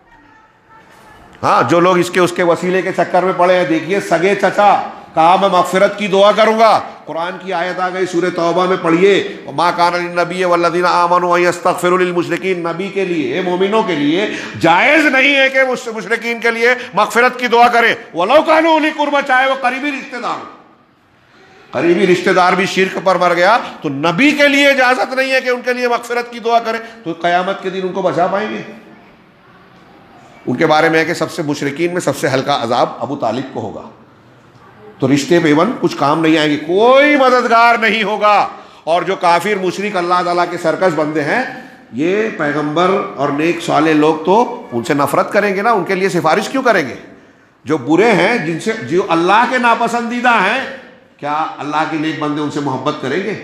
ہاں جو لوگ اس کے اس کے وسیلے کے چکر میں پڑے ہیں, دیکھیے سگے چچا, کہا میں مغفرت کی دعا کروں گا. قرآن کی آیت آ گئی سورہ توبہ میں, پڑھیے, ما کان للنبی والذین آمنوا ان یستغفروا للمشرکین. نبی کے لیے, مومنوں کے لیے جائز نہیں ہے کہ مشرکین کے لیے مغفرت کی دعا کریں, ولو کانوا اولی قربہ, چاہے وہ قریبی رشتہ دار ہو. قریبی رشتہ دار بھی شرک پر مر گیا تو نبی کے لیے اجازت نہیں ہے کہ ان کے لیے مغفرت کی دعا کریں. تو قیامت کے دن ان کو بچا پائیں گے؟ ان کے بارے میں ہے کہ سب سے مشرکین میں سب سے ہلکا عذاب ابو طالب کو ہوگا. تو رشتے پیون کچھ کام نہیں آئیں گے, کوئی مددگار نہیں ہوگا. اور جو کافر مشرک اللہ تعالیٰ کے سرکش بندے ہیں, یہ پیغمبر اور نیک صالح لوگ تو ان سے نفرت کریں گے نا, ان کے لیے سفارش کیوں کریں گے؟ جو برے ہیں, جن سے جو اللہ کے ناپسندیدہ ہیں, کیا اللہ کے نیک بندے ان سے محبت کریں گے؟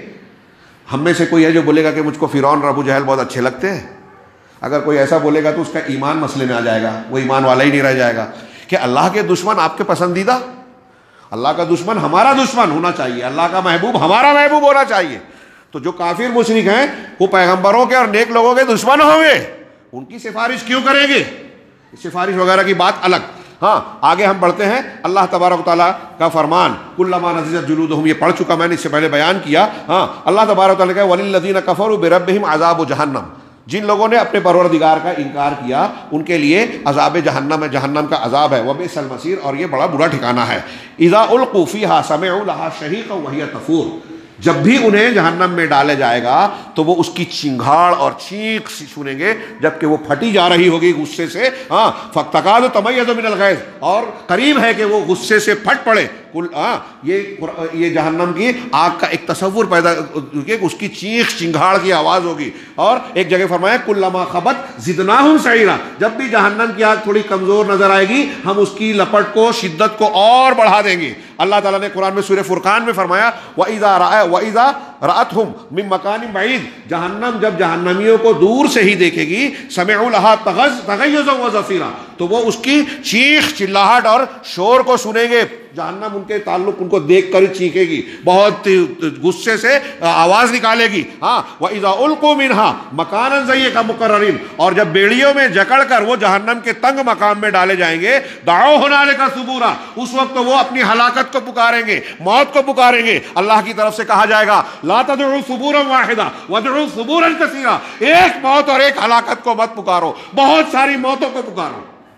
ہم میں سے کوئی ہے جو بولے گا کہ مجھ کو فرعون اور ابو جہل بہت اچھے لگتے ہیں؟ اگر کوئی ایسا بولے گا تو اس کا ایمان مسئلے میں آ جائے گا, وہ ایمان والا ہی نہیں رہ جائے گا. کہ اللہ کے دشمن آپ کے پسندیدہ؟ اللہ کا دشمن ہمارا دشمن ہونا چاہیے, اللہ کا محبوب ہمارا محبوب ہونا چاہیے. تو جو کافر مشرک ہیں وہ پیغمبروں کے اور نیک لوگوں کے دشمن ہوں گے, ان کی سفارش کیوں کریں گے؟ سفارش وغیرہ کی بات الگ. ہاں آگے ہم بڑھتے ہیں. اللہ تبارک و تعالیٰ کا فرمان, کلما نضجت جلودہم, یہ پڑھ چکا میں نے, اس سے پہلے بیان کیا. ہاں اللہ تبارک و تعالیٰ کا وللذین کفروا بربہم عذاب جہنم, جن لوگوں نے اپنے پروردگار کا انکار کیا ان کے لیے عذاب جہنم ہے, جہنم کا عذاب ہے. وبئس المصیر, اور یہ بڑا برا ٹھکانہ ہے. اذا القوا فیہا سمعوا لہا شہیقا وہی تفور, جب بھی انہیں جہنم میں ڈالے جائے گا تو وہ اس کی چنگھاڑ اور چیخ سنیں گے جبکہ وہ پھٹی جا رہی ہوگی غصے سے. ہاں فَتَكَادُ تَمَيَّزُ مِنَ الْغَيْظِ, اور قریب ہے کہ وہ غصے سے پھٹ پڑے. ہاں یہ یہ جہنم کی آگ کا ایک تصور پیدا, اس کی چیخ چنگھاڑ کی آواز ہوگی. اور ایک جگہ فرمایا کلما خبت زدناہم سعیرا, جب بھی جہنم کی آگ تھوڑی کمزور نظر آئے گی ہم اس کی لپٹ کو, شدت کو اور بڑھا دیں گے. اللہ تعالیٰ نے قرآن میں سورہ فرقان میں فرمایا وَإِذَا رَأَ وَإِذَا رَأَتْهُمْ مِن مَّكَانٍ بَعِيدٍ, جہنم جب جہنمیوں کو دور سے ہی دیکھے گی, سَمِعُوا لَهَا تَغَيُّظًا وَزَفِيرًا, تو وہ اس کی چیخ چلاہٹ اور شور کو سنیں گے. جہنم ان کے تعلق ان کو دیکھ کر چیخے گی, بہت غصے سے آواز نکالے گی. ہاں وَإِذَا أُلْقُوا مِنْهَا مَكَانًا ضَيِّقًا مُقَرَّنِينَ, اور جب بیڑیوں میں جکڑ کر وہ جہنم کے تنگ مقام میں ڈالے جائیں گے, دعوا هُنَالِكَ ثُبُورًا, اس وقت وہ اپنی ہلاکت کو پکاریں گے, موت کو پکاریں گے. اللہ کی طرف سے کہا جائے گا لا تدعوا ثبورا واحدا وادعوا ثبورا كثيرا, ایک موت اور ایک ہلاکت کو مت پکارو, بہت ساری موتوں کو پکارو.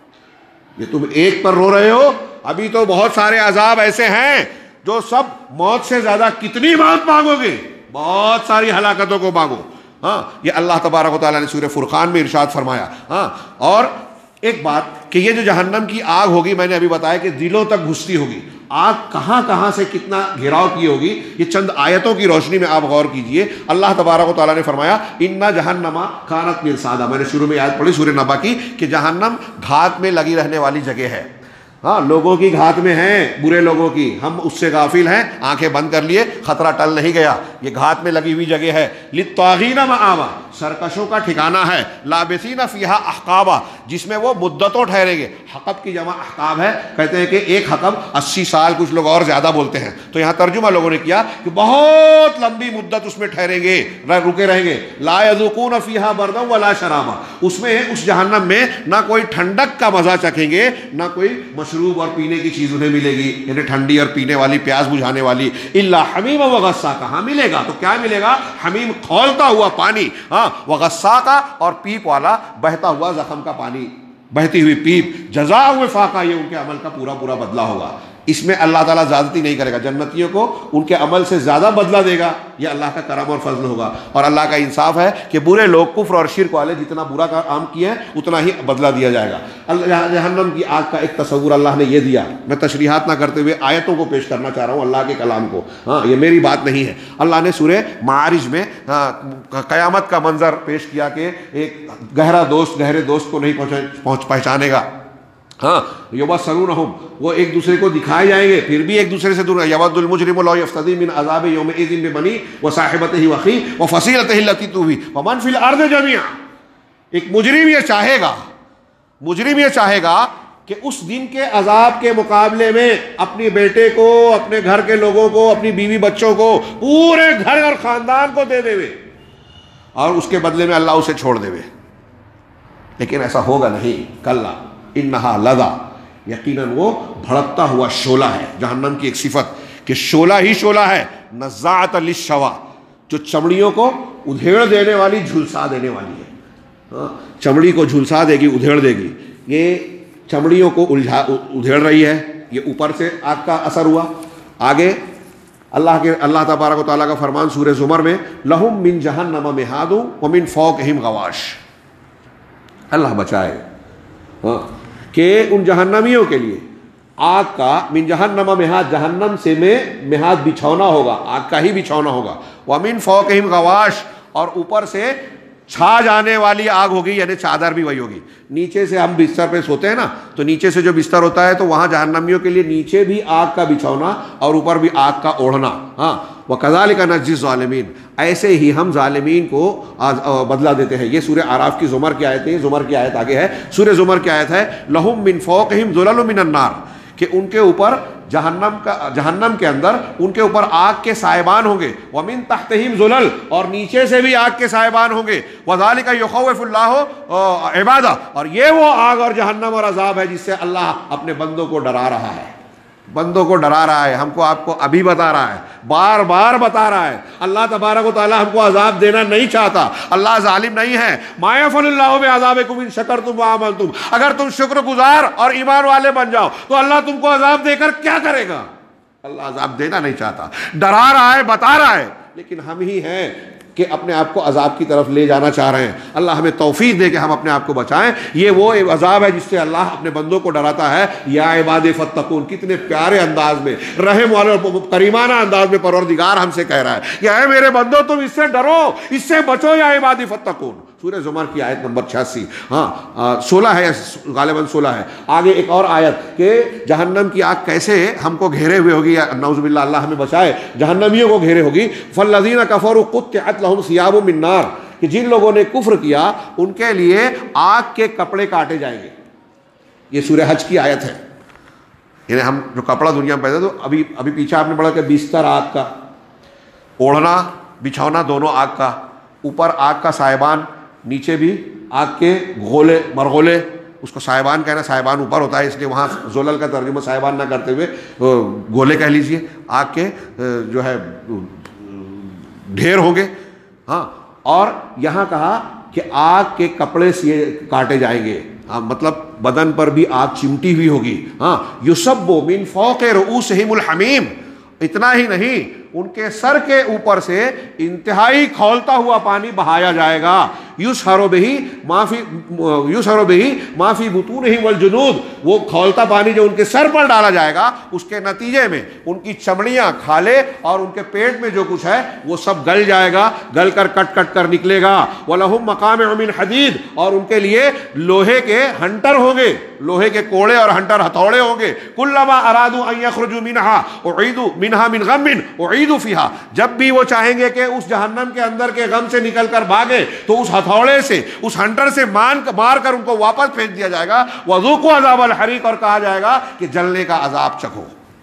یہ تم ایک پر رو رہے ہو, ابھی تو بہت سارے عذاب ایسے ہیں جو سب موت سے زیادہ, کتنی موت مانگو گے, بہت ساری ہلاکتوں کو مانگو. ہاں یہ اللہ تبارک و تعالیٰ نے سورہ فرقان میں ارشاد فرمایا. ہاں اور ایک بات کہ یہ جو جہنم کی آگ ہوگی, میں نے ابھی بتایا کہ دلوں تک گھستی ہوگی. آگ کہاں کہاں سے کتنا گھیراؤ کی ہوگی, یہ چند آیتوں کی روشنی میں آپ غور کیجئے. اللہ تبارک و تعالیٰ نے فرمایا اِنَّ جہنم کانت مرصادا, میں نے شروع میں آیت پڑھی سورہ نبا کی کہ جہنم گھات میں لگی رہنے والی جگہ ہے. ہاں لوگوں کی گھات میں ہیں، برے لوگوں کی، ہم اس سے غافل ہیں، آنکھیں بند کر لیے، خطرہ ٹل نہیں گیا، یہ گھات میں لگی ہوئی جگہ ہے۔ للطاغین مآبا، سرکشوں کا ٹھکانہ ہے، لابثین فیہا احقابا، جس میں وہ مدتوں ٹھہریں گے۔ حقب کی جمع احقاب ہے، کہتے ہیں کہ ایک حقب اسی سال، کچھ لوگ اور زیادہ بولتے ہیں، تو یہاں ترجمہ لوگوں نے کیا کہ بہت لمبی مدت اس میں ٹھہریں گے، رکے رہیں گے۔ لا یذوقون فیہا بردا ولا شرابا، اس میں اس جہنم میں نہ کوئی ٹھنڈک کا مزہ چکھیں گے، نہ کوئی مشروب اور پینے کی چیز انہیں ملے گی، یعنی ٹھنڈی اور پینے والی، پیاس بجھانے والی۔ الا حمیم و غساقا، ہاں ملے گا، تو کیا ملے گا؟ حمیم کھولتا ہوا پانی، ہاں، وغساقا، اور پیپ والا بہتا ہوا زخم کا پانی، بہتی ہوئی پیپ۔ جزاء وفاقا، یہ ان کے عمل کا پورا پورا بدلہ ہوگا۔ اس میں اللہ تعالیٰ زیادتی نہیں کرے گا، جنتیوں کو ان کے عمل سے زیادہ بدلہ دے گا، یہ اللہ کا کرم اور فضل ہوگا۔ اور اللہ کا انصاف ہے کہ برے لوگ، کفر اور شرک والے جتنا برا کام کیے ہیں اتنا ہی بدلہ دیا جائے گا۔ اللہ جہنم کی آگ کا ایک تصور اللہ نے یہ دیا، میں تشریحات نہ کرتے ہوئے آیتوں کو پیش کرنا چاہ رہا ہوں، اللہ کے کلام کو، ہاں یہ میری بات نہیں ہے۔ اللہ نے سورہ معارج میں قیامت کا منظر پیش کیا کہ ایک گہرا دوست گہرے دوست کو نہیں پہنچ پہچانے گا، ہاں، یبصرونہم، وہ ایک دوسرے کو دکھائے جائیں گے، پھر بھی ایک دوسرے سے دور۔ یود المجرم لا یفتدی من عذاب یومئذ ببنیہ وصاحبتہ واخیہ وفصیلتہ التی تؤویہ ومن فی الارض جمیعا۔ ایک مجرم یہ چاہے گا، مجرم یہ چاہے گا کہ اس دن کے عذاب کے مقابلے میں اپنے بیٹے کو، اپنے گھر کے لوگوں کو، اپنی بیوی بچوں کو، پورے گھر اور خاندان کو دے دے، اور اس کے بدلے میں اللہ اسے چھوڑ دے۔ لیکن ایسا ہوگا نہیں، کلا انہا لظا، یقیناً وہ بھڑکتا ہوا شعلہ ہے۔ جہنم کی ایک صفت کہ شعلہ ہی شعلہ ہے، نزاعۃ للشوا، جو چمڑیوں کو ادھیڑ دینے والی، جھلسا دینے والی ہے، چمڑی کو جھلسا دے گی، ادھیڑ دے گی۔ یہ چمڑیوں کو الجھا ادھیڑ رہی ہے، یہ اوپر سے آگ کا اثر ہوا۔ آگے اللہ کے اللہ تبارک و تعالیٰ کا فرمان سورہ زمر میں، لہم من جہنم مہاد ومن فوقہم غواش، اللہ بچائے، ہاں، کہ ان جہنمیوں کے لیے آگ کا، من جہنم مہاد، جہنم سے میں مہاد بچھونا ہوگا، آگ کا ہی بچھونا ہوگا، ومن فوقہم غواش، اور اوپر سے چھا جانے والی آگ ہوگی، یعنی چادر بھی وہی ہوگی۔ نیچے سے ہم بستر پہ سوتے ہیں نا، تو نیچے سے جو بستر ہوتا ہے تو وہاں جہنمیوں کے لیے نیچے بھی آگ کا بچھونا اور اوپر بھی آگ کا اوڑھنا، ہاں۔ وَكَذَلِكَ نَجْزِي الظَّالِمِينَ، ایسے ہی ہم ظالمین کو بدلہ دیتے ہیں۔ یہ سورہ اعراف کی زمر کی آیت ہے، زمر کی آیت آگے ہے، سورہ زمر کی آیت ہے، لَهُم مِّن فَوْقِهِمْ ظُلَلٌ مِّنَ النَّارِ، کہ ان کے اوپر جہنم کا، جہنم کے اندر ان کے اوپر آگ کے سائبان ہوں گے، وَمِن تَحْتِهِمْ ظُلَلٌ، اور نیچے سے بھی آگ کے سائبان ہوں گے، وَذَلِكَ يُخَوِّفُ اللَّهُ عِبَادَهُ، اور یہ وہ آگ اور جہنم اور عذاب ہے جس سے اللہ اپنے بندوں کو ڈرا رہا ہے، بندوں کو ڈرا رہا ہے، ہم کو آپ کو ابھی بتا رہا ہے، بار بار بتا رہا ہے۔ اللہ تبارک و تعالیٰ ہم کو عذاب دینا نہیں چاہتا، اللہ ظالم نہیں ہے۔ ما یفعل اللہ بعذابکم ان شکرتم وآمنتم، اگر تم شکر گزار اور ایمان والے بن جاؤ تو اللہ تم کو عذاب دے کر کیا کرے گا؟ اللہ عذاب دینا نہیں چاہتا، ڈرا رہا ہے، بتا رہا ہے، لیکن ہم ہی ہیں کہ اپنے آپ کو عذاب کی طرف لے جانا چاہ رہے ہیں۔ اللہ ہمیں توفیق دے کہ ہم اپنے آپ کو بچائیں۔ یہ وہ عذاب ہے جس سے اللہ اپنے بندوں کو ڈراتا ہے۔ یا عباد فتقون، کتنے پیارے انداز میں، رحم والے اور کریمانہ انداز میں پروردگار ہم سے کہہ رہا ہے کہ اے میرے بندو تم اس سے ڈرو، اس سے بچو، یا عباد فتقون۔ سورہ زمر کی آیت نمبر چھیاسی، ہاں سولہ ہے، غالباً سولہ ہے۔ آگے ایک اور آیت کہ جہنم کی آگ کیسے ہم کو گھیرے ہوئے ہوگی، نعوذ باللہ اللہ ہمیں بچائے، جہنمیوں کو گھیرے ہوگی۔ فالذین کفروا قطعت لهم ثیاب من نار، کہ جن لوگوں نے کفر کیا ان کے لیے آگ کے کپڑے کاٹے جائیں گے۔ یہ سورہ حج کی آیت ہے، یعنی ہم جو کپڑا دنیا میں پہنتے تو ابھی ابھی پیچھے آپ نے پڑھا کہ بستر آگ کا، اوڑھنا بچھونا دونوں آگ کا، اوپر آگ کا سائبان، نیچے بھی آگ کے غولے مرغولے، اس کو سائبان کہنا، سائبان اوپر ہوتا ہے اس لیے وہاں زلل کا ترجمہ سائبان نہ کرتے ہوئے گولے کہہ لیجئے، آگ کے جو ہے ڈھیر ہوں گے، ہاں۔ اور یہاں کہا کہ آگ کے کپڑے سے کاٹے جائیں گے، ہاں، مطلب بدن پر بھی آگ چمٹی ہوئی ہوگی، ہاں۔ یصب من فوق رؤوسہم الحمیم، اتنا ہی نہیں، ان کے سر کے اوپر سے انتہائی کھولتا ہوا پانی بہایا جائے گا. یسحر بہ ما فی یسحر بہ ما فی بطونہم والجنود, وہ کھولتا پانی جو ان کے سر پر ڈالا جائے گا اس کے نتیجے میں ان کی چمڑیاں, کھالے اور ان کے پیٹ میں جو کچھ ہے وہ سب گل جائے گا, گل کر کٹ کٹ کر نکلے گا. وَلَهُمْ مَقَامِعُ مِنْ حَدِيدٍ, اور ان کے لیے لوہے کے ہنٹر ہوں گے, لوہے کے کوڑے اور ہنٹر ہتھوڑے ہوں گے. كُلَّمَا أَرَادُوا أَن يَخْرُجُوا مِنْهَا أُعِيدُوا مِنْهَا مِنْ غَمٍّ أُعِيدُوا فِيهَا, جب بھی وہ چاہیں گے کہ اس جہنم کے اندر کے غم سے نکل کر بھاگے تو اس ہتھوڑے سے, اس ہنٹر سے مار کر ان کو واپس پھینک دیا جائے گا. وَذُوقُوا عَذَابَ الْحَرِيقِ, اور کہا جائے گا کہ جلنے کا عذاب چکھو,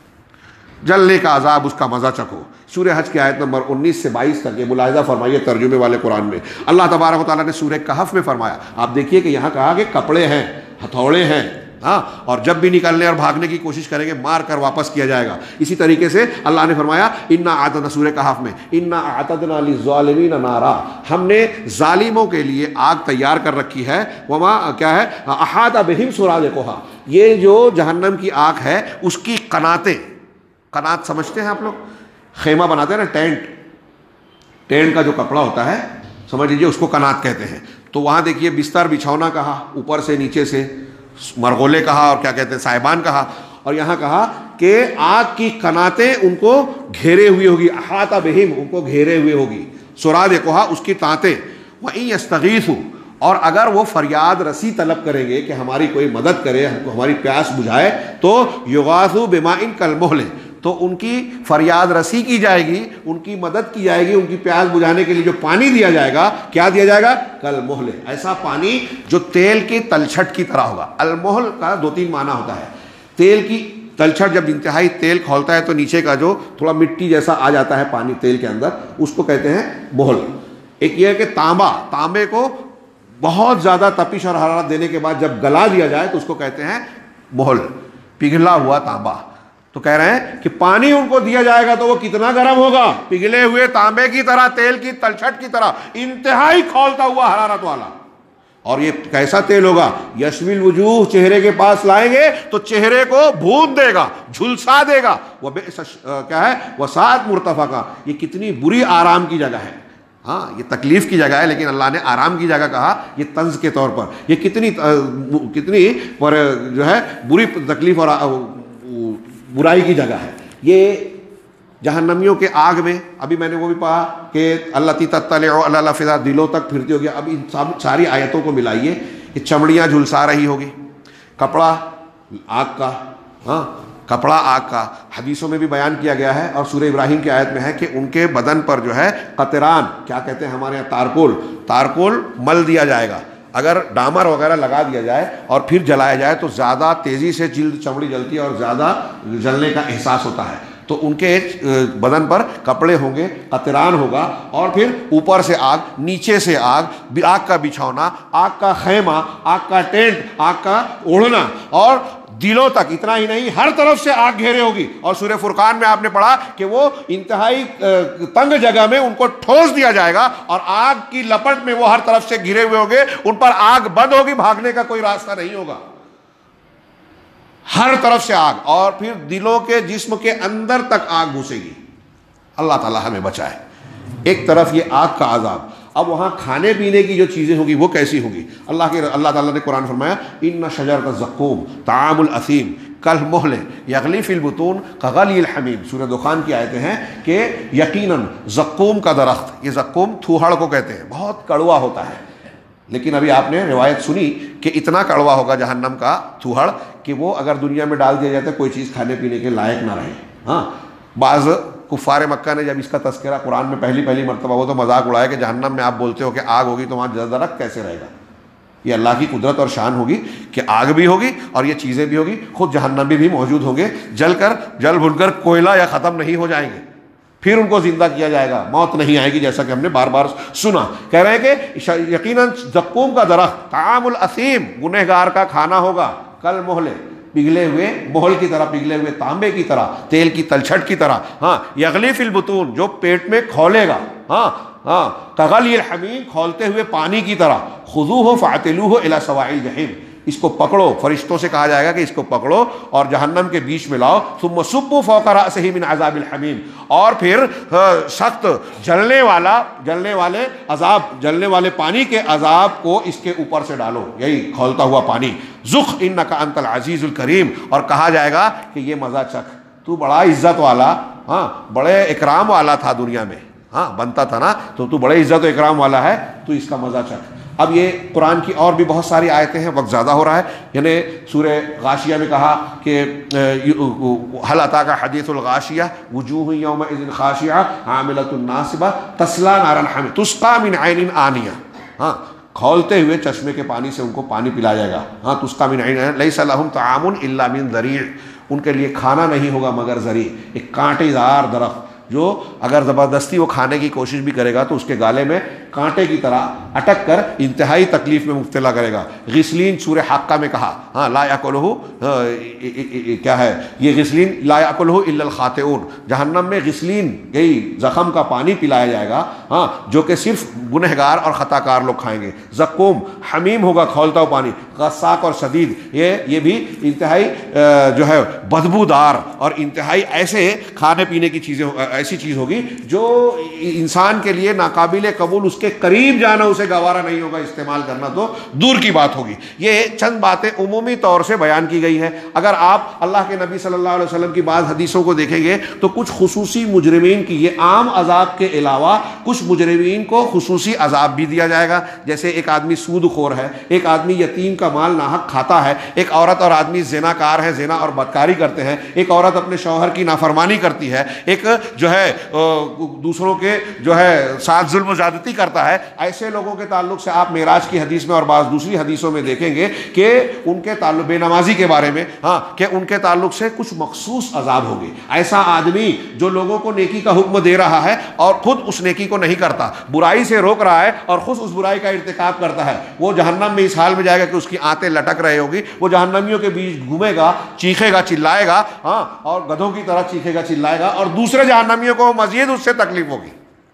جلنے کا عذاب, اس کا مزہ چکھو. سورہ حج کی آیت نمبر انیس سے بائیس تک یہ ملاحظہ فرمائیے ترجمے والے قرآن میں. اللہ تبارک و تعالیٰ نے سورہ کہف میں فرمایا, آپ دیکھیے کہ یہاں کہا کہ کپڑے ہیں, ہتھوڑے ہیں, ہاں, اور جب بھی نکلنے اور بھاگنے کی کوشش کریں گے مار کر واپس کیا جائے گا. اسی طریقے سے اللہ نے فرمایا انا اعتدنا, سورہ کہف میں انا اعتدنا للظالمین نارا, ہم نے ظالموں کے لیے آگ تیار کر رکھی ہے. وما کیا ہے, احاط بہم سرادقها, یہ جو جہنم کی آگ ہے اس کی قناتیں, قنات سمجھتے ہیں آپ لوگ, خیمہ بناتے ہیں نا, ٹینٹ, ٹینٹ کا جو کپڑا ہوتا ہے سمجھ لیجیے اس کو قنات کہتے ہیں. تو وہاں دیکھیے بستر بچھونا کہا, اوپر سے نیچے سے مرغولے کہا, اور کیا کہتے ہیں صاحبان کہا, اور یہاں کہا کہ آگ کی قناتیں ان کو گھیرے ہوئی ہوگی. احاط بہم, ان کو گھیرے ہوئے ہوگی. سرادقها, اس کی تانتیں. وَإِن يَسْتَغِيثُوا, اور اگر وہ فریاد رسی طلب کریں گے کہ ہماری کوئی مدد کرے, ہماری پیاس بجھائے, تو یغاثوا بماء کالمہل, تو ان کی فریاد رسی کی جائے گی, ان کی مدد کی جائے گی, ان کی پیاس بجھانے کے لیے جو پانی دیا جائے گا, کیا دیا جائے گا, کالمہل, ایسا پانی جو تیل کی تلچھٹ کی طرح ہوگا. المہل کا دو تین معنی ہوتا ہے. تیل کی تلچھٹ, جب انتہائی تیل کھولتا ہے تو نیچے کا جو تھوڑا مٹی جیسا آ جاتا ہے پانی تیل کے اندر, اس کو کہتے ہیں مہل. ایک یہ ہے کہ تانبا, تانبے کو بہت زیادہ تپش اور حرارت دینے کے بعد جب گلا دیا جائے تو اس کو کہتے ہیں مہل, پگھلا ہوا تانبا. تو کہہ رہے ہیں کہ پانی ان کو دیا جائے گا تو وہ کتنا گرم ہوگا, پگھلے ہوئے تانبے کی طرح, تیل کی تلچھٹ کی طرح, انتہائی کھولتا ہوا حرارت والا. اور یہ کیسا تیل ہوگا, یشوی الوجوہ, چہرے کے پاس لائیں گے تو چہرے کو بھون دے گا, جھلسا دے گا. وہ کیا ہے, وساعت مرتفقہ, یہ کتنی بری آرام کی جگہ ہے. ہاں, یہ تکلیف کی جگہ ہے لیکن اللہ نے آرام کی جگہ کہا, یہ طنز کے طور پر. یہ کتنی کتنی پر جو ہے بری تکلیف اور برائی کی جگہ ہے. یہ جہنمیوں کے آگ میں, ابھی میں نے وہ بھی پڑھا کہ اللہ تی تطلع علی الافئدہ, دلوں تک پھرتی ہوگی. اب ان ساری آیتوں کو ملائیے, یہ چمڑیاں جھلسا رہی ہوگی, کپڑا آگ کا, ہاں کپڑا آگ کا. حدیثوں میں بھی بیان کیا گیا ہے اور سورہ ابراہیم کی آیت میں ہے کہ ان کے بدن پر جو ہے قطران, کیا کہتے ہیں ہمارے یہاں تارکول, تارکول مل دیا جائے گا. اگر ڈامر وغیرہ لگا دیا جائے اور پھر جلایا جائے تو زیادہ تیزی سے جلد چمڑی جلتی ہے اور زیادہ جلنے کا احساس ہوتا ہے. تو ان کے بدن پر کپڑے ہوں گے, قطران ہوگا, اور پھر اوپر سے آگ, نیچے سے آگ, آگ کا بچھونا, آگ کا خیمہ, آگ کا ٹینٹ, آگ کا اوڑھنا, اور دلوں تک. اتنا ہی نہیں, ہر طرف سے آگ گھیرے ہوگی. اور سورہ فرقان میں آپ نے پڑھا کہ وہ انتہائی تنگ جگہ میں ان کو ٹھوس دیا جائے گا اور آگ کی لپٹ میں وہ ہر طرف سے گھرے ہوئے ہوں گے, ان پر آگ بند ہوگی, بھاگنے کا کوئی راستہ نہیں ہوگا, ہر طرف سے آگ. اور پھر دلوں کے جسم کے اندر تک آگ گھسے گی. اللہ تعالی ہمیں بچائے. ایک طرف یہ آگ کا عذاب, اب وہاں کھانے پینے کی جو چیزیں ہوں گی وہ کیسی ہوں گی. اللہ کے اللہ تعالیٰ نے قرآن فرمایا ان شجرۃ الزقوم طعام الاثیم کالمہل یغلی فی البطون کغلی الحمیم. سورہ دخان کی آیتیں ہیں کہ یقیناً زقوم کا درخت, یہ زقوم تھوہڑ کو کہتے ہیں, بہت کڑوا ہوتا ہے. لیکن ابھی آپ نے روایت سنی کہ اتنا کڑوا ہوگا جہنم کا تھوہڑ کہ وہ اگر دنیا میں ڈال دیا جاتا ہے کوئی چیز کھانے پینے کے لائق نہ رہے. ہاں, بعض کفار مکہ نے جب اس کا تذکرہ قرآن میں پہلی پہلی مرتبہ ہو تو مذاق اڑایا کہ جہنم میں آپ بولتے ہو کہ آگ ہوگی تو وہاں درخت کیسے رہے گا. یہ اللہ کی قدرت اور شان ہوگی کہ آگ بھی ہوگی اور یہ چیزیں بھی ہوگی, خود جہنمی بھی موجود ہوں گے, جل کر جل بھن کر کوئلہ یا ختم نہیں ہو جائیں گے, پھر ان کو زندہ کیا جائے گا, موت نہیں آئے گی, جیسا کہ ہم نے بار بار سنا. کہہ رہے ہیں کہ یقیناً زقوم کا درخت طعام الاثیم, گنہگار کا کھانا ہوگا, کالمہل, پگھلے ہوئے مہل کی طرح, پگھلے ہوئے تانبے کی طرح, تیل کی تلچھٹ کی طرح. ہاں, یغلی فی البطون, جو پیٹ میں کھولے گا. ہاں ہاں, کغلی الحمیم, کھولتے ہوئے پانی کی طرح. خذوہ فاعتلوہ الی سواء الجحیم, اس کو پکڑو، فرشتوں سے کہا جائے گا کہ اس کو پکڑو اور جہنم کے بیچ میں لاؤ، ثم صبوا فوق رأسه من عذاب الحمیم، اور پھر سخت جلنے والا جلنے والے عذاب جلنے والے پانی کے عذاب کو اس کے اوپر سے ڈالو، یہی کھولتا ہوا پانی، ذق انک انت العزیز الکریم، اور کہا جائے گا کہ یہ مزہ چکھ، تو بڑا عزت والا، ہاں بڑے اکرام والا تھا دنیا میں، ہاں بنتا تھا نا، تو تو بڑے عزت و اکرام والا ہے، تو اس کا مزہ چکھ۔ اب یہ قرآن کی اور بھی بہت ساری آیتیں ہیں، وقت زیادہ ہو رہا ہے، یعنی سورہ غاشیہ میں کہا کہ هل اتاک حدیث الغاشیہ وجوہ یومئذ خاشعہ عاملۃ ناصبہ تصلی نارا حمیہ تسقی من عین آنیہ، ہاں کھولتے ہوئے چشمے کے پانی سے ان کو پانی پلایا جائے گا، ہاں تسقی من عین لیس لہم طعام الا من ضریع، ان کے لیے کھانا نہیں ہوگا مگر ذریع، ایک کانٹے دار درخت جو اگر زبردستی وہ کھانے کی کوشش بھی کرے گا تو اس کے گالے میں کانٹے کی طرح اٹک کر انتہائی تکلیف میں مبتلا کرے گا۔ غسلین سورہ حاقہ میں کہا، ہاں لا یاکلہ، کیا ہے یہ غسلین، لا یاکلہ الا الخاطئون، جہنم میں غسلین یہی زخم کا پانی پلایا جائے گا، ہاں جو کہ صرف گنہگار اور خطا کار لوگ کھائیں گے۔ زقوم حمیم ہوگا کھولتا ہوا پانی، غساق اور شدید، یہ یہ بھی انتہائی جو ہے بدبودار اور انتہائی ایسے کھانے پینے کی چیزیں ایسی چیز ہوگی جو انسان کے لیے ناقابل قبول، اس کے قریب جانا اسے گوارا نہیں ہوگا، استعمال کرنا تو دور کی بات ہوگی۔ یہ چند باتیں عمومی طور سے بیان کی گئی ہیں، اگر آپ اللہ کے نبی صلی اللہ علیہ وسلم کی بعض حدیثوں کو دیکھیں گے تو کچھ خصوصی مجرمین کی، یہ عام عذاب کے علاوہ کچھ مجرمین کو خصوصی عذاب بھی دیا جائے گا، جیسے ایک آدمی سود خور ہے، ایک آدمی یتیم کا مال ناحق کھاتا ہے، ایک عورت اور آدمی زنا کار ہیں، زنا اور بدکاری کرتے ہیں، ایک عورت اپنے شوہر کی نافرمانی کرتی ہے، ایک جو ہے دوسروں کے جو ہے ساتھ ظلم و زیادتی کرتا ہے، ایسے لوگوں کے تعلق سے آپ معراج کی حدیث میں اور بعض دوسری حدیثوں میں دیکھیں گے کہ ان کے تعلق بے نمازی کے بارے میں، ہاں کہ ان کے تعلق سے کچھ مخصوص عذاب ہوگے۔ ایسا آدمی جو لوگوں کو نیکی کا حکم دے رہا ہے اور خود اس نیکی کو نہیں کرتا، برائی سے روک رہا ہے اور خود اس برائی کا ارتکاب کرتا ہے، وہ جہنم میں اس حال میں جائے گا کہ اس کی آنتیں لٹک رہے ہوگی، وہ جہنمیوں کے بیچ گھومے گا، چیخے گا، چلائے گا، ہاں اور گدھوں کی طرح چیخے گا، چلائے گا، اور دوسرے جہنمیوں کو مزید اس سے تکلیف ہوگی۔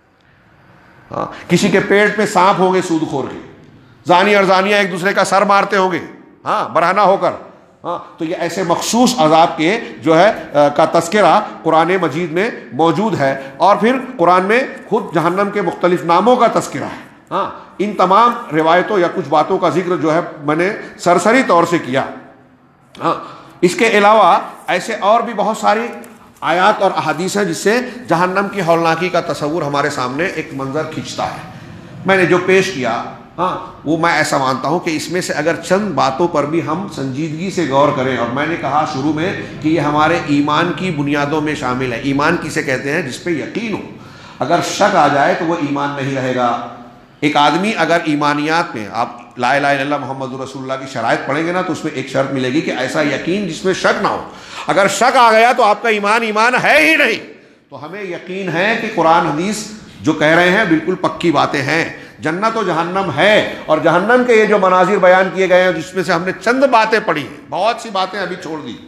ہاں کسی کے پیٹ میں سانپ ہوں گے سود خور کے، زانی اور زانیہ ایک دوسرے کا سر مارتے ہوں گے، ہاں برہنہ ہو کر، ہاں تو یہ ایسے مخصوص عذاب کے جو ہے کا تذکرہ قرآن مجید میں موجود ہے، اور پھر قرآن میں خود جہنم کے مختلف ناموں کا تذکرہ ہے۔ ہاں ان تمام روایتوں یا کچھ باتوں کا ذکر جو ہے میں نے سرسری طور سے کیا۔ ہاں اس کے علاوہ ایسے اور بھی بہت ساری آیات اور احادیث ہیں جس سے جہنم کی ہولناکی کا تصور ہمارے سامنے ایک منظر کھینچتا ہے۔ میں نے جو پیش کیا، ہاں وہ میں ایسا مانتا ہوں کہ اس میں سے اگر چند باتوں پر بھی ہم سنجیدگی سے غور کریں، اور میں نے کہا شروع میں کہ یہ ہمارے ایمان کی بنیادوں میں شامل ہے۔ ایمان کسے کہتے ہیں؟ جس پہ یقین ہو، اگر شک آ جائے تو وہ ایمان نہیں رہے گا۔ ایک آدمی اگر ایمانیات میں آپ لا الہ الا اللہ محمد رسول اللہ کی شرائط پڑھیں گے نا تو اس میں ایک شرط ملے گی کہ ایسا یقین جس میں شک نہ ہو۔ اگر شک آ گیا تو آپ کا ایمان ایمان ہے ہی نہیں۔ تو ہمیں یقین ہے کہ قرآن حدیث جو کہہ رہے ہیں بالکل پکی باتیں ہیں، جنت و جہنم ہے، اور جہنم کے یہ جو مناظر بیان کیے گئے ہیں جس میں سے ہم نے چند باتیں پڑھی ہیں، بہت سی باتیں ابھی چھوڑ دی،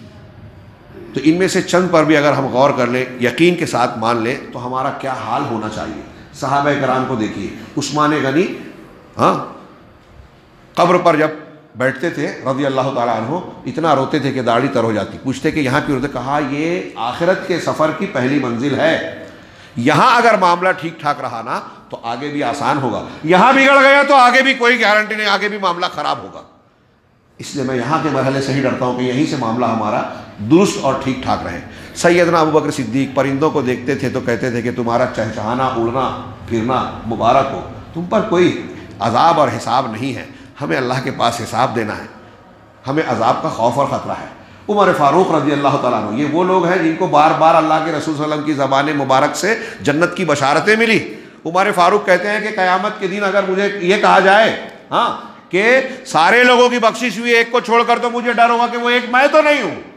تو ان میں سے چند پر بھی اگر ہم غور کر لیں، یقین کے ساتھ مان لیں، تو ہمارا کیا حال ہونا چاہیے۔ صحابہ کرام کو دیکھیے، عثمان غنی ہاں قبر پر جب بیٹھتے تھے رضی اللہ تعالیٰ عنہ، اتنا روتے تھے کہ داڑھی تر ہو جاتی، پوچھتے کہ یہاں کیوں روتے؟ کہا یہ آخرت کے سفر کی پہلی منزل ہے، یہاں اگر معاملہ ٹھیک ٹھاک رہا نا تو آگے بھی آسان ہوگا، یہاں بگڑ گیا تو آگے بھی کوئی گارنٹی نہیں، آگے بھی معاملہ خراب ہوگا۔ اس لیے میں یہاں کے مرحلے سے ہی ڈرتا ہوں کہ یہیں سے معاملہ ہمارا درست اور ٹھیک ٹھاک رہے۔ سیدنا ابو بکر صدیق پرندوں کو دیکھتے تھے تو کہتے تھے کہ تمہارا چہچہانا، اڑنا پھرنا مبارک ہو، تم پر کوئی عذاب اور حساب نہیں ہے، ہمیں اللہ کے پاس حساب دینا ہے، ہمیں عذاب کا خوف اور خطرہ ہے۔ عمر فاروق رضی اللہ تعالیٰ عنہ، یہ وہ لوگ ہیں جن کو بار بار اللہ کے رسول صلی اللہ علیہ وسلم کی زبان مبارک سے جنت کی بشارتیں ملی۔ عمر فاروق کہتے ہیں کہ قیامت کے دن اگر مجھے یہ کہا جائے ہاں کہ سارے لوگوں کی بخشش ہوئی ایک کو چھوڑ کر، تو مجھے ڈر ہوگا کہ وہ ایک میں تو نہیں ہوں۔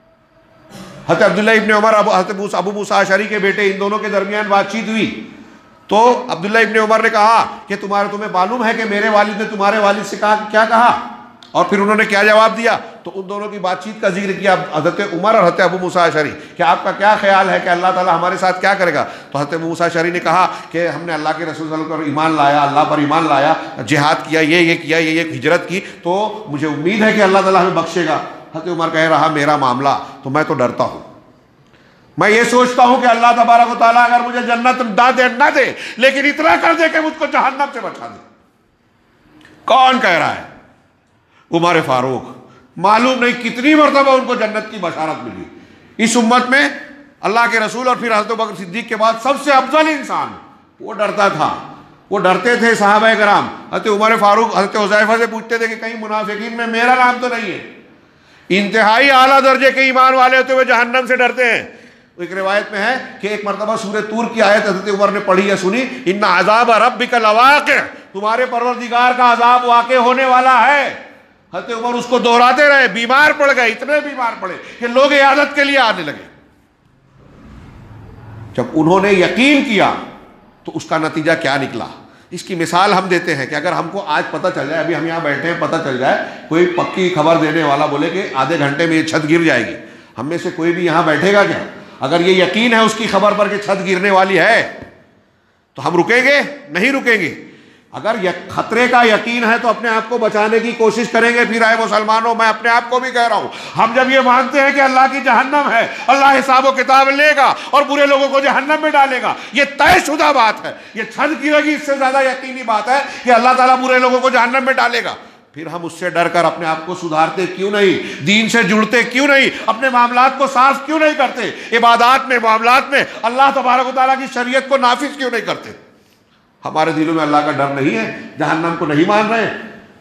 حضرت عبداللہ ابن عمر، حضرت ابو موسیٰ اشعری کے بیٹے، ان دونوں کے درمیان بات چیت ہوئی تو عبداللہ ابن عمر نے کہا کہ تمہارے تمہیں معلوم ہے کہ میرے والد نے تمہارے والد سے کہا کیا کہا؟ اور پھر انہوں نے کیا جواب دیا؟ تو ان دونوں کی بات چیت کا ذکر کیا، حضرت عمر اور حضرت ابو موسیٰ اشعری، کہ آپ کا کیا خیال ہے کہ اللہ تعالیٰ ہمارے ساتھ کیا کرے گا؟ تو حضرت ابو موسیٰ اشعری نے کہا کہ ہم نے اللہ کے رسول صلی اللہ علیہ وسلم پر ایمان لایا، اللہ پر ایمان لایا، جہاد کیا، یہ یہ کیا، یہ یہ ہجرت کی، تو مجھے امید ہے کہ اللہ تعالیٰ ہمیں بخشے گا۔ حضرت عمر کہہ رہا میرا معاملہ تو میں تو ڈرتا ہوں، میں یہ سوچتا ہوں کہ اللہ تبارک و تعالیٰ اگر مجھے جنت نہ دے نہ دے لیکن اتنا کر دے کہ مجھ کو جہنم سے بچا دے۔ کون کہہ رہا ہے؟ عمر فاروق۔ معلوم نہیں کتنی مرتبہ ان کو جنت کی بشارت ملی۔ اس امت میں اللہ کے رسول اور پھر حضرت بکر صدیق کے بعد سب سے افضل انسان، وہ ڈرتا تھا، وہ ڈرتے تھے صحابہ کرام۔ حضرت عمر فاروق حضرت حذیفہ سے پوچھتے تھے کہ کہیں منافقین میں میرا نام تو نہیں ہے؟ انتہائی اعلیٰ درجے کے ایمان والے ہوتے ہوئے جہنم سے ڈرتے ہیں۔ ایک روایت میں ہے کہ ایک مرتبہ سورہ طور کی آیت حضرت عمر نے پڑھی یا سنی، ان عذاب ربک لواقع، تمہارے پروردگار کا عذاب واقع ہونے والا ہے۔ حضرت عمر اس کو دہراتے رہے، بیمار پڑ گئے، اتنے بیمار پڑے کہ لوگ عیادت کے لیے آنے لگے۔ جب انہوں نے یقین کیا تو اس کا نتیجہ کیا نکلا؟ اس کی مثال ہم دیتے ہیں کہ اگر ہم کو آج پتہ چل جائے، ابھی ہم یہاں بیٹھے ہیں، پتہ چل جائے کوئی پکی خبر دینے والا بولے کہ آدھے گھنٹے میں یہ چھت گر جائے گی، ہم میں سے کوئی بھی یہاں بیٹھے گا کیا؟ اگر یہ یقین ہے اس کی خبر پر کہ چھت گرنے والی ہے تو ہم رکیں گے؟ نہیں رکیں گے۔ اگر خطرے کا یقین ہے تو اپنے آپ کو بچانے کی کوشش کریں گے۔ پھر آئے مسلمانوں، میں اپنے آپ کو بھی کہہ رہا ہوں، ہم جب یہ مانتے ہیں کہ اللہ کی جہنم ہے، اللہ حساب و کتاب لے گا اور برے لوگوں کو جہنم میں ڈالے گا، یہ طے شدہ بات ہے، یہ چھت گرے گی، اس سے زیادہ یقینی بات ہے کہ اللہ تعالیٰ برے لوگوں کو جہنم میں ڈالے گا۔ پھر ہم اس سے ڈر کر اپنے آپ کو سدھارتے کیوں نہیں؟ دین سے جڑتے کیوں نہیں؟ اپنے معاملات کو صاف کیوں نہیں کرتے؟ عبادات میں، معاملات میں اللہ تبارک و تعالیٰ کی شریعت کو نافذ کیوں نہیں کرتے؟ ہمارے دلوں میں اللہ کا ڈر نہیں ہے، جہنم کو نہیں مان رہے۔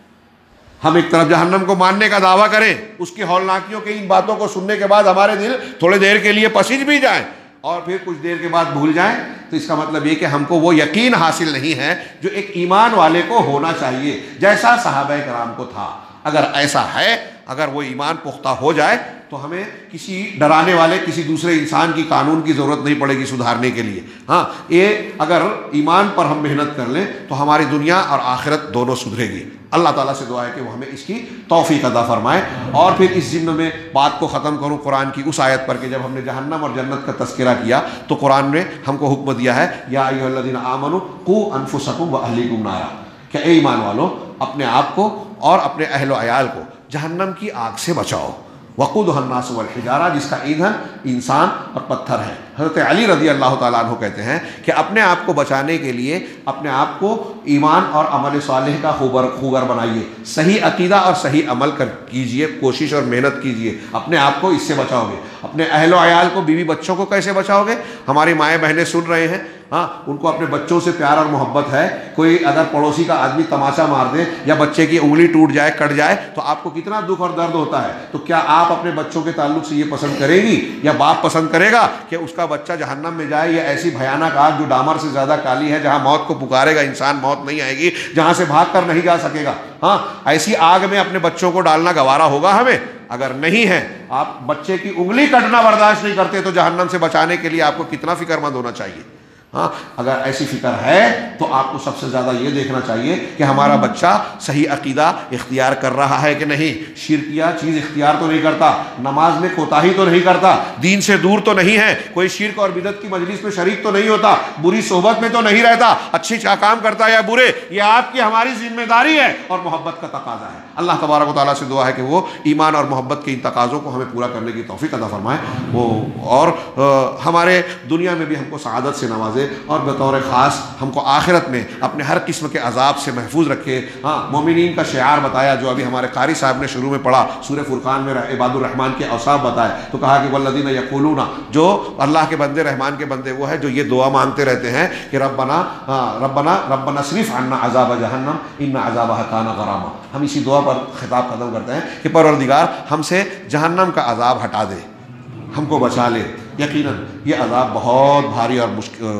ہم ایک طرف جہنم کو ماننے کا دعویٰ کریں، اس کی ہولناکیوں کی ان باتوں کو سننے کے بعد ہمارے دل تھوڑے دیر کے لیے پسیج بھی جائیں اور پھر کچھ دیر کے بعد بھول جائیں، تو اس کا مطلب یہ کہ ہم کو وہ یقین حاصل نہیں ہے جو ایک ایمان والے کو ہونا چاہیے، جیسا صحابہ کرام کو تھا۔ اگر ایسا ہے، اگر وہ ایمان پختہ ہو جائے تو ہمیں کسی ڈرانے والے کسی دوسرے انسان کی قانون کی ضرورت نہیں پڑے گی سدھارنے کے لیے۔ ہاں، یہ اگر ایمان پر ہم محنت کر لیں تو ہماری دنیا اور آخرت دونوں سدھرے گی۔ اللہ تعالیٰ سے دعا ہے کہ وہ ہمیں اس کی توفیق عطا فرمائے۔ اور پھر اس ضمن میں بات کو ختم کروں قرآن کی اس آیت پر کہ جب ہم نے جہنم اور جنت کا تذکرہ کیا تو قرآن نے ہم کو حکم دیا ہے، یا ایھا الذین آمنوا قوا انفسکم واہلیکم نارا، کہ اے ایمان والو اپنے آپ کو اور اپنے اہل و عیال کو جہنم کی آگ سے بچاؤ۔ وقودها الناس والحجارہ، جس کا ایندھن انسان اور پتھر ہے۔ حضرت علی رضی اللہ تعالیٰ عنہ کہتے ہیں کہ اپنے آپ کو بچانے کے لیے اپنے آپ کو ایمان اور عمل صالح کا خوگر خوگر بنائیے، صحیح عقیدہ اور صحیح عمل کر کیجئے، کوشش اور محنت کیجئے، اپنے آپ کو اس سے بچاؤ گے۔ اپنے اہل و عیال کو، بیوی بچوں کو کیسے بچاؤ گے؟ ہماری مائیں بہنیں سن رہے ہیں، ہاں، ان کو اپنے بچوں سے پیار اور محبت ہے۔ کوئی اگر پڑوسی کا آدمی تماچا مار دے یا بچے کی انگلی ٹوٹ جائے، کٹ جائے، تو آپ کو کتنا دکھ اور درد ہوتا ہے۔ تو کیا آپ اپنے بچوں کے تعلق سے یہ پسند کریں گی یا باپ پسند کرے گا کہ اس کا بچہ جہنم میں جائے، یا ایسی بھیانک آگ جو ڈامر سے زیادہ کالی ہے، جہاں موت کو پکارے گا انسان موت نہیں آئے گی، جہاں سے بھاگ کر نہیں جا سکے گا؟ ہاں، ایسی آگ میں اپنے بچوں کو ڈالنا گوارا ہوگا ہمیں؟ اگر نہیں ہے، آپ بچے کی انگلی کٹنا برداشت نہیں کرتے تو جہنم سے بچانے کے لیے آپ کو کتنا فکر مند ہونا چاہیے۔ ہاں، اگر ایسی فکر ہے تو آپ کو سب سے زیادہ یہ دیکھنا چاہیے کہ ہمارا بچہ صحیح عقیدہ اختیار کر رہا ہے کہ نہیں، شرکیہ چیز اختیار تو نہیں کرتا، نماز میں کوتاہی تو نہیں کرتا، دین سے دور تو نہیں ہے، کوئی شرک اور بدعت کی مجلس میں شریک تو نہیں ہوتا، بری صحبت میں تو نہیں رہتا، اچھی کام کرتا ہے یا برے، یہ آپ کی ہماری ذمہ داری ہے اور محبت کا تقاضا ہے۔ اللہ تبارک و تعالیٰ سے دعا ہے کہ وہ ایمان اور محبت کے ان تقاضوں کو ہمیں پورا کرنے کی توفیق عطا فرمائے، وہ اور ہمارے دنیا میں بھی ہم کو سعادت سے نوازے، اور بطور خاص ہم کو آخرت میں اپنے ہر قسم کے عذاب سے محفوظ رکھے۔ ہاں، مومنین کا شعار بتایا جو ابھی ہمارے قاری صاحب نے شروع میں پڑھا، سورہ فرقان میں عباد الرحمن کے اوصاف بتائے، تو کہا کہ والذین یقولون، جو اللہ کے بندے، رحمان کے بندے وہ ہے جو یہ دعا مانگتے رہتے ہیں کہ ربنا ربنا ربنا اصرف عنا عذاب جہنم ان عذابها کان غراما۔ ہم اسی دعا پر خطاب ختم کرتے ہیں کہ پروردگار ہم سے جہنم کا عذاب ہٹا دے، ہم کو بچا لے۔ یقیناً یہ عذاب بہت بھاری اور مشکل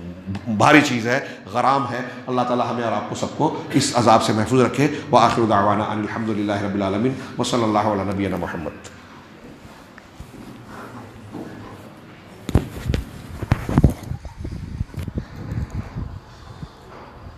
بھاری چیز ہے، غرام ہے۔ اللہ تعالی ہمیں اور آپ کو سب کو اس عذاب سے محفوظ رکھے۔ وآخر دعوانا ان الحمد للہ رب العالمین وصلی اللہ علی نبینا محمد۔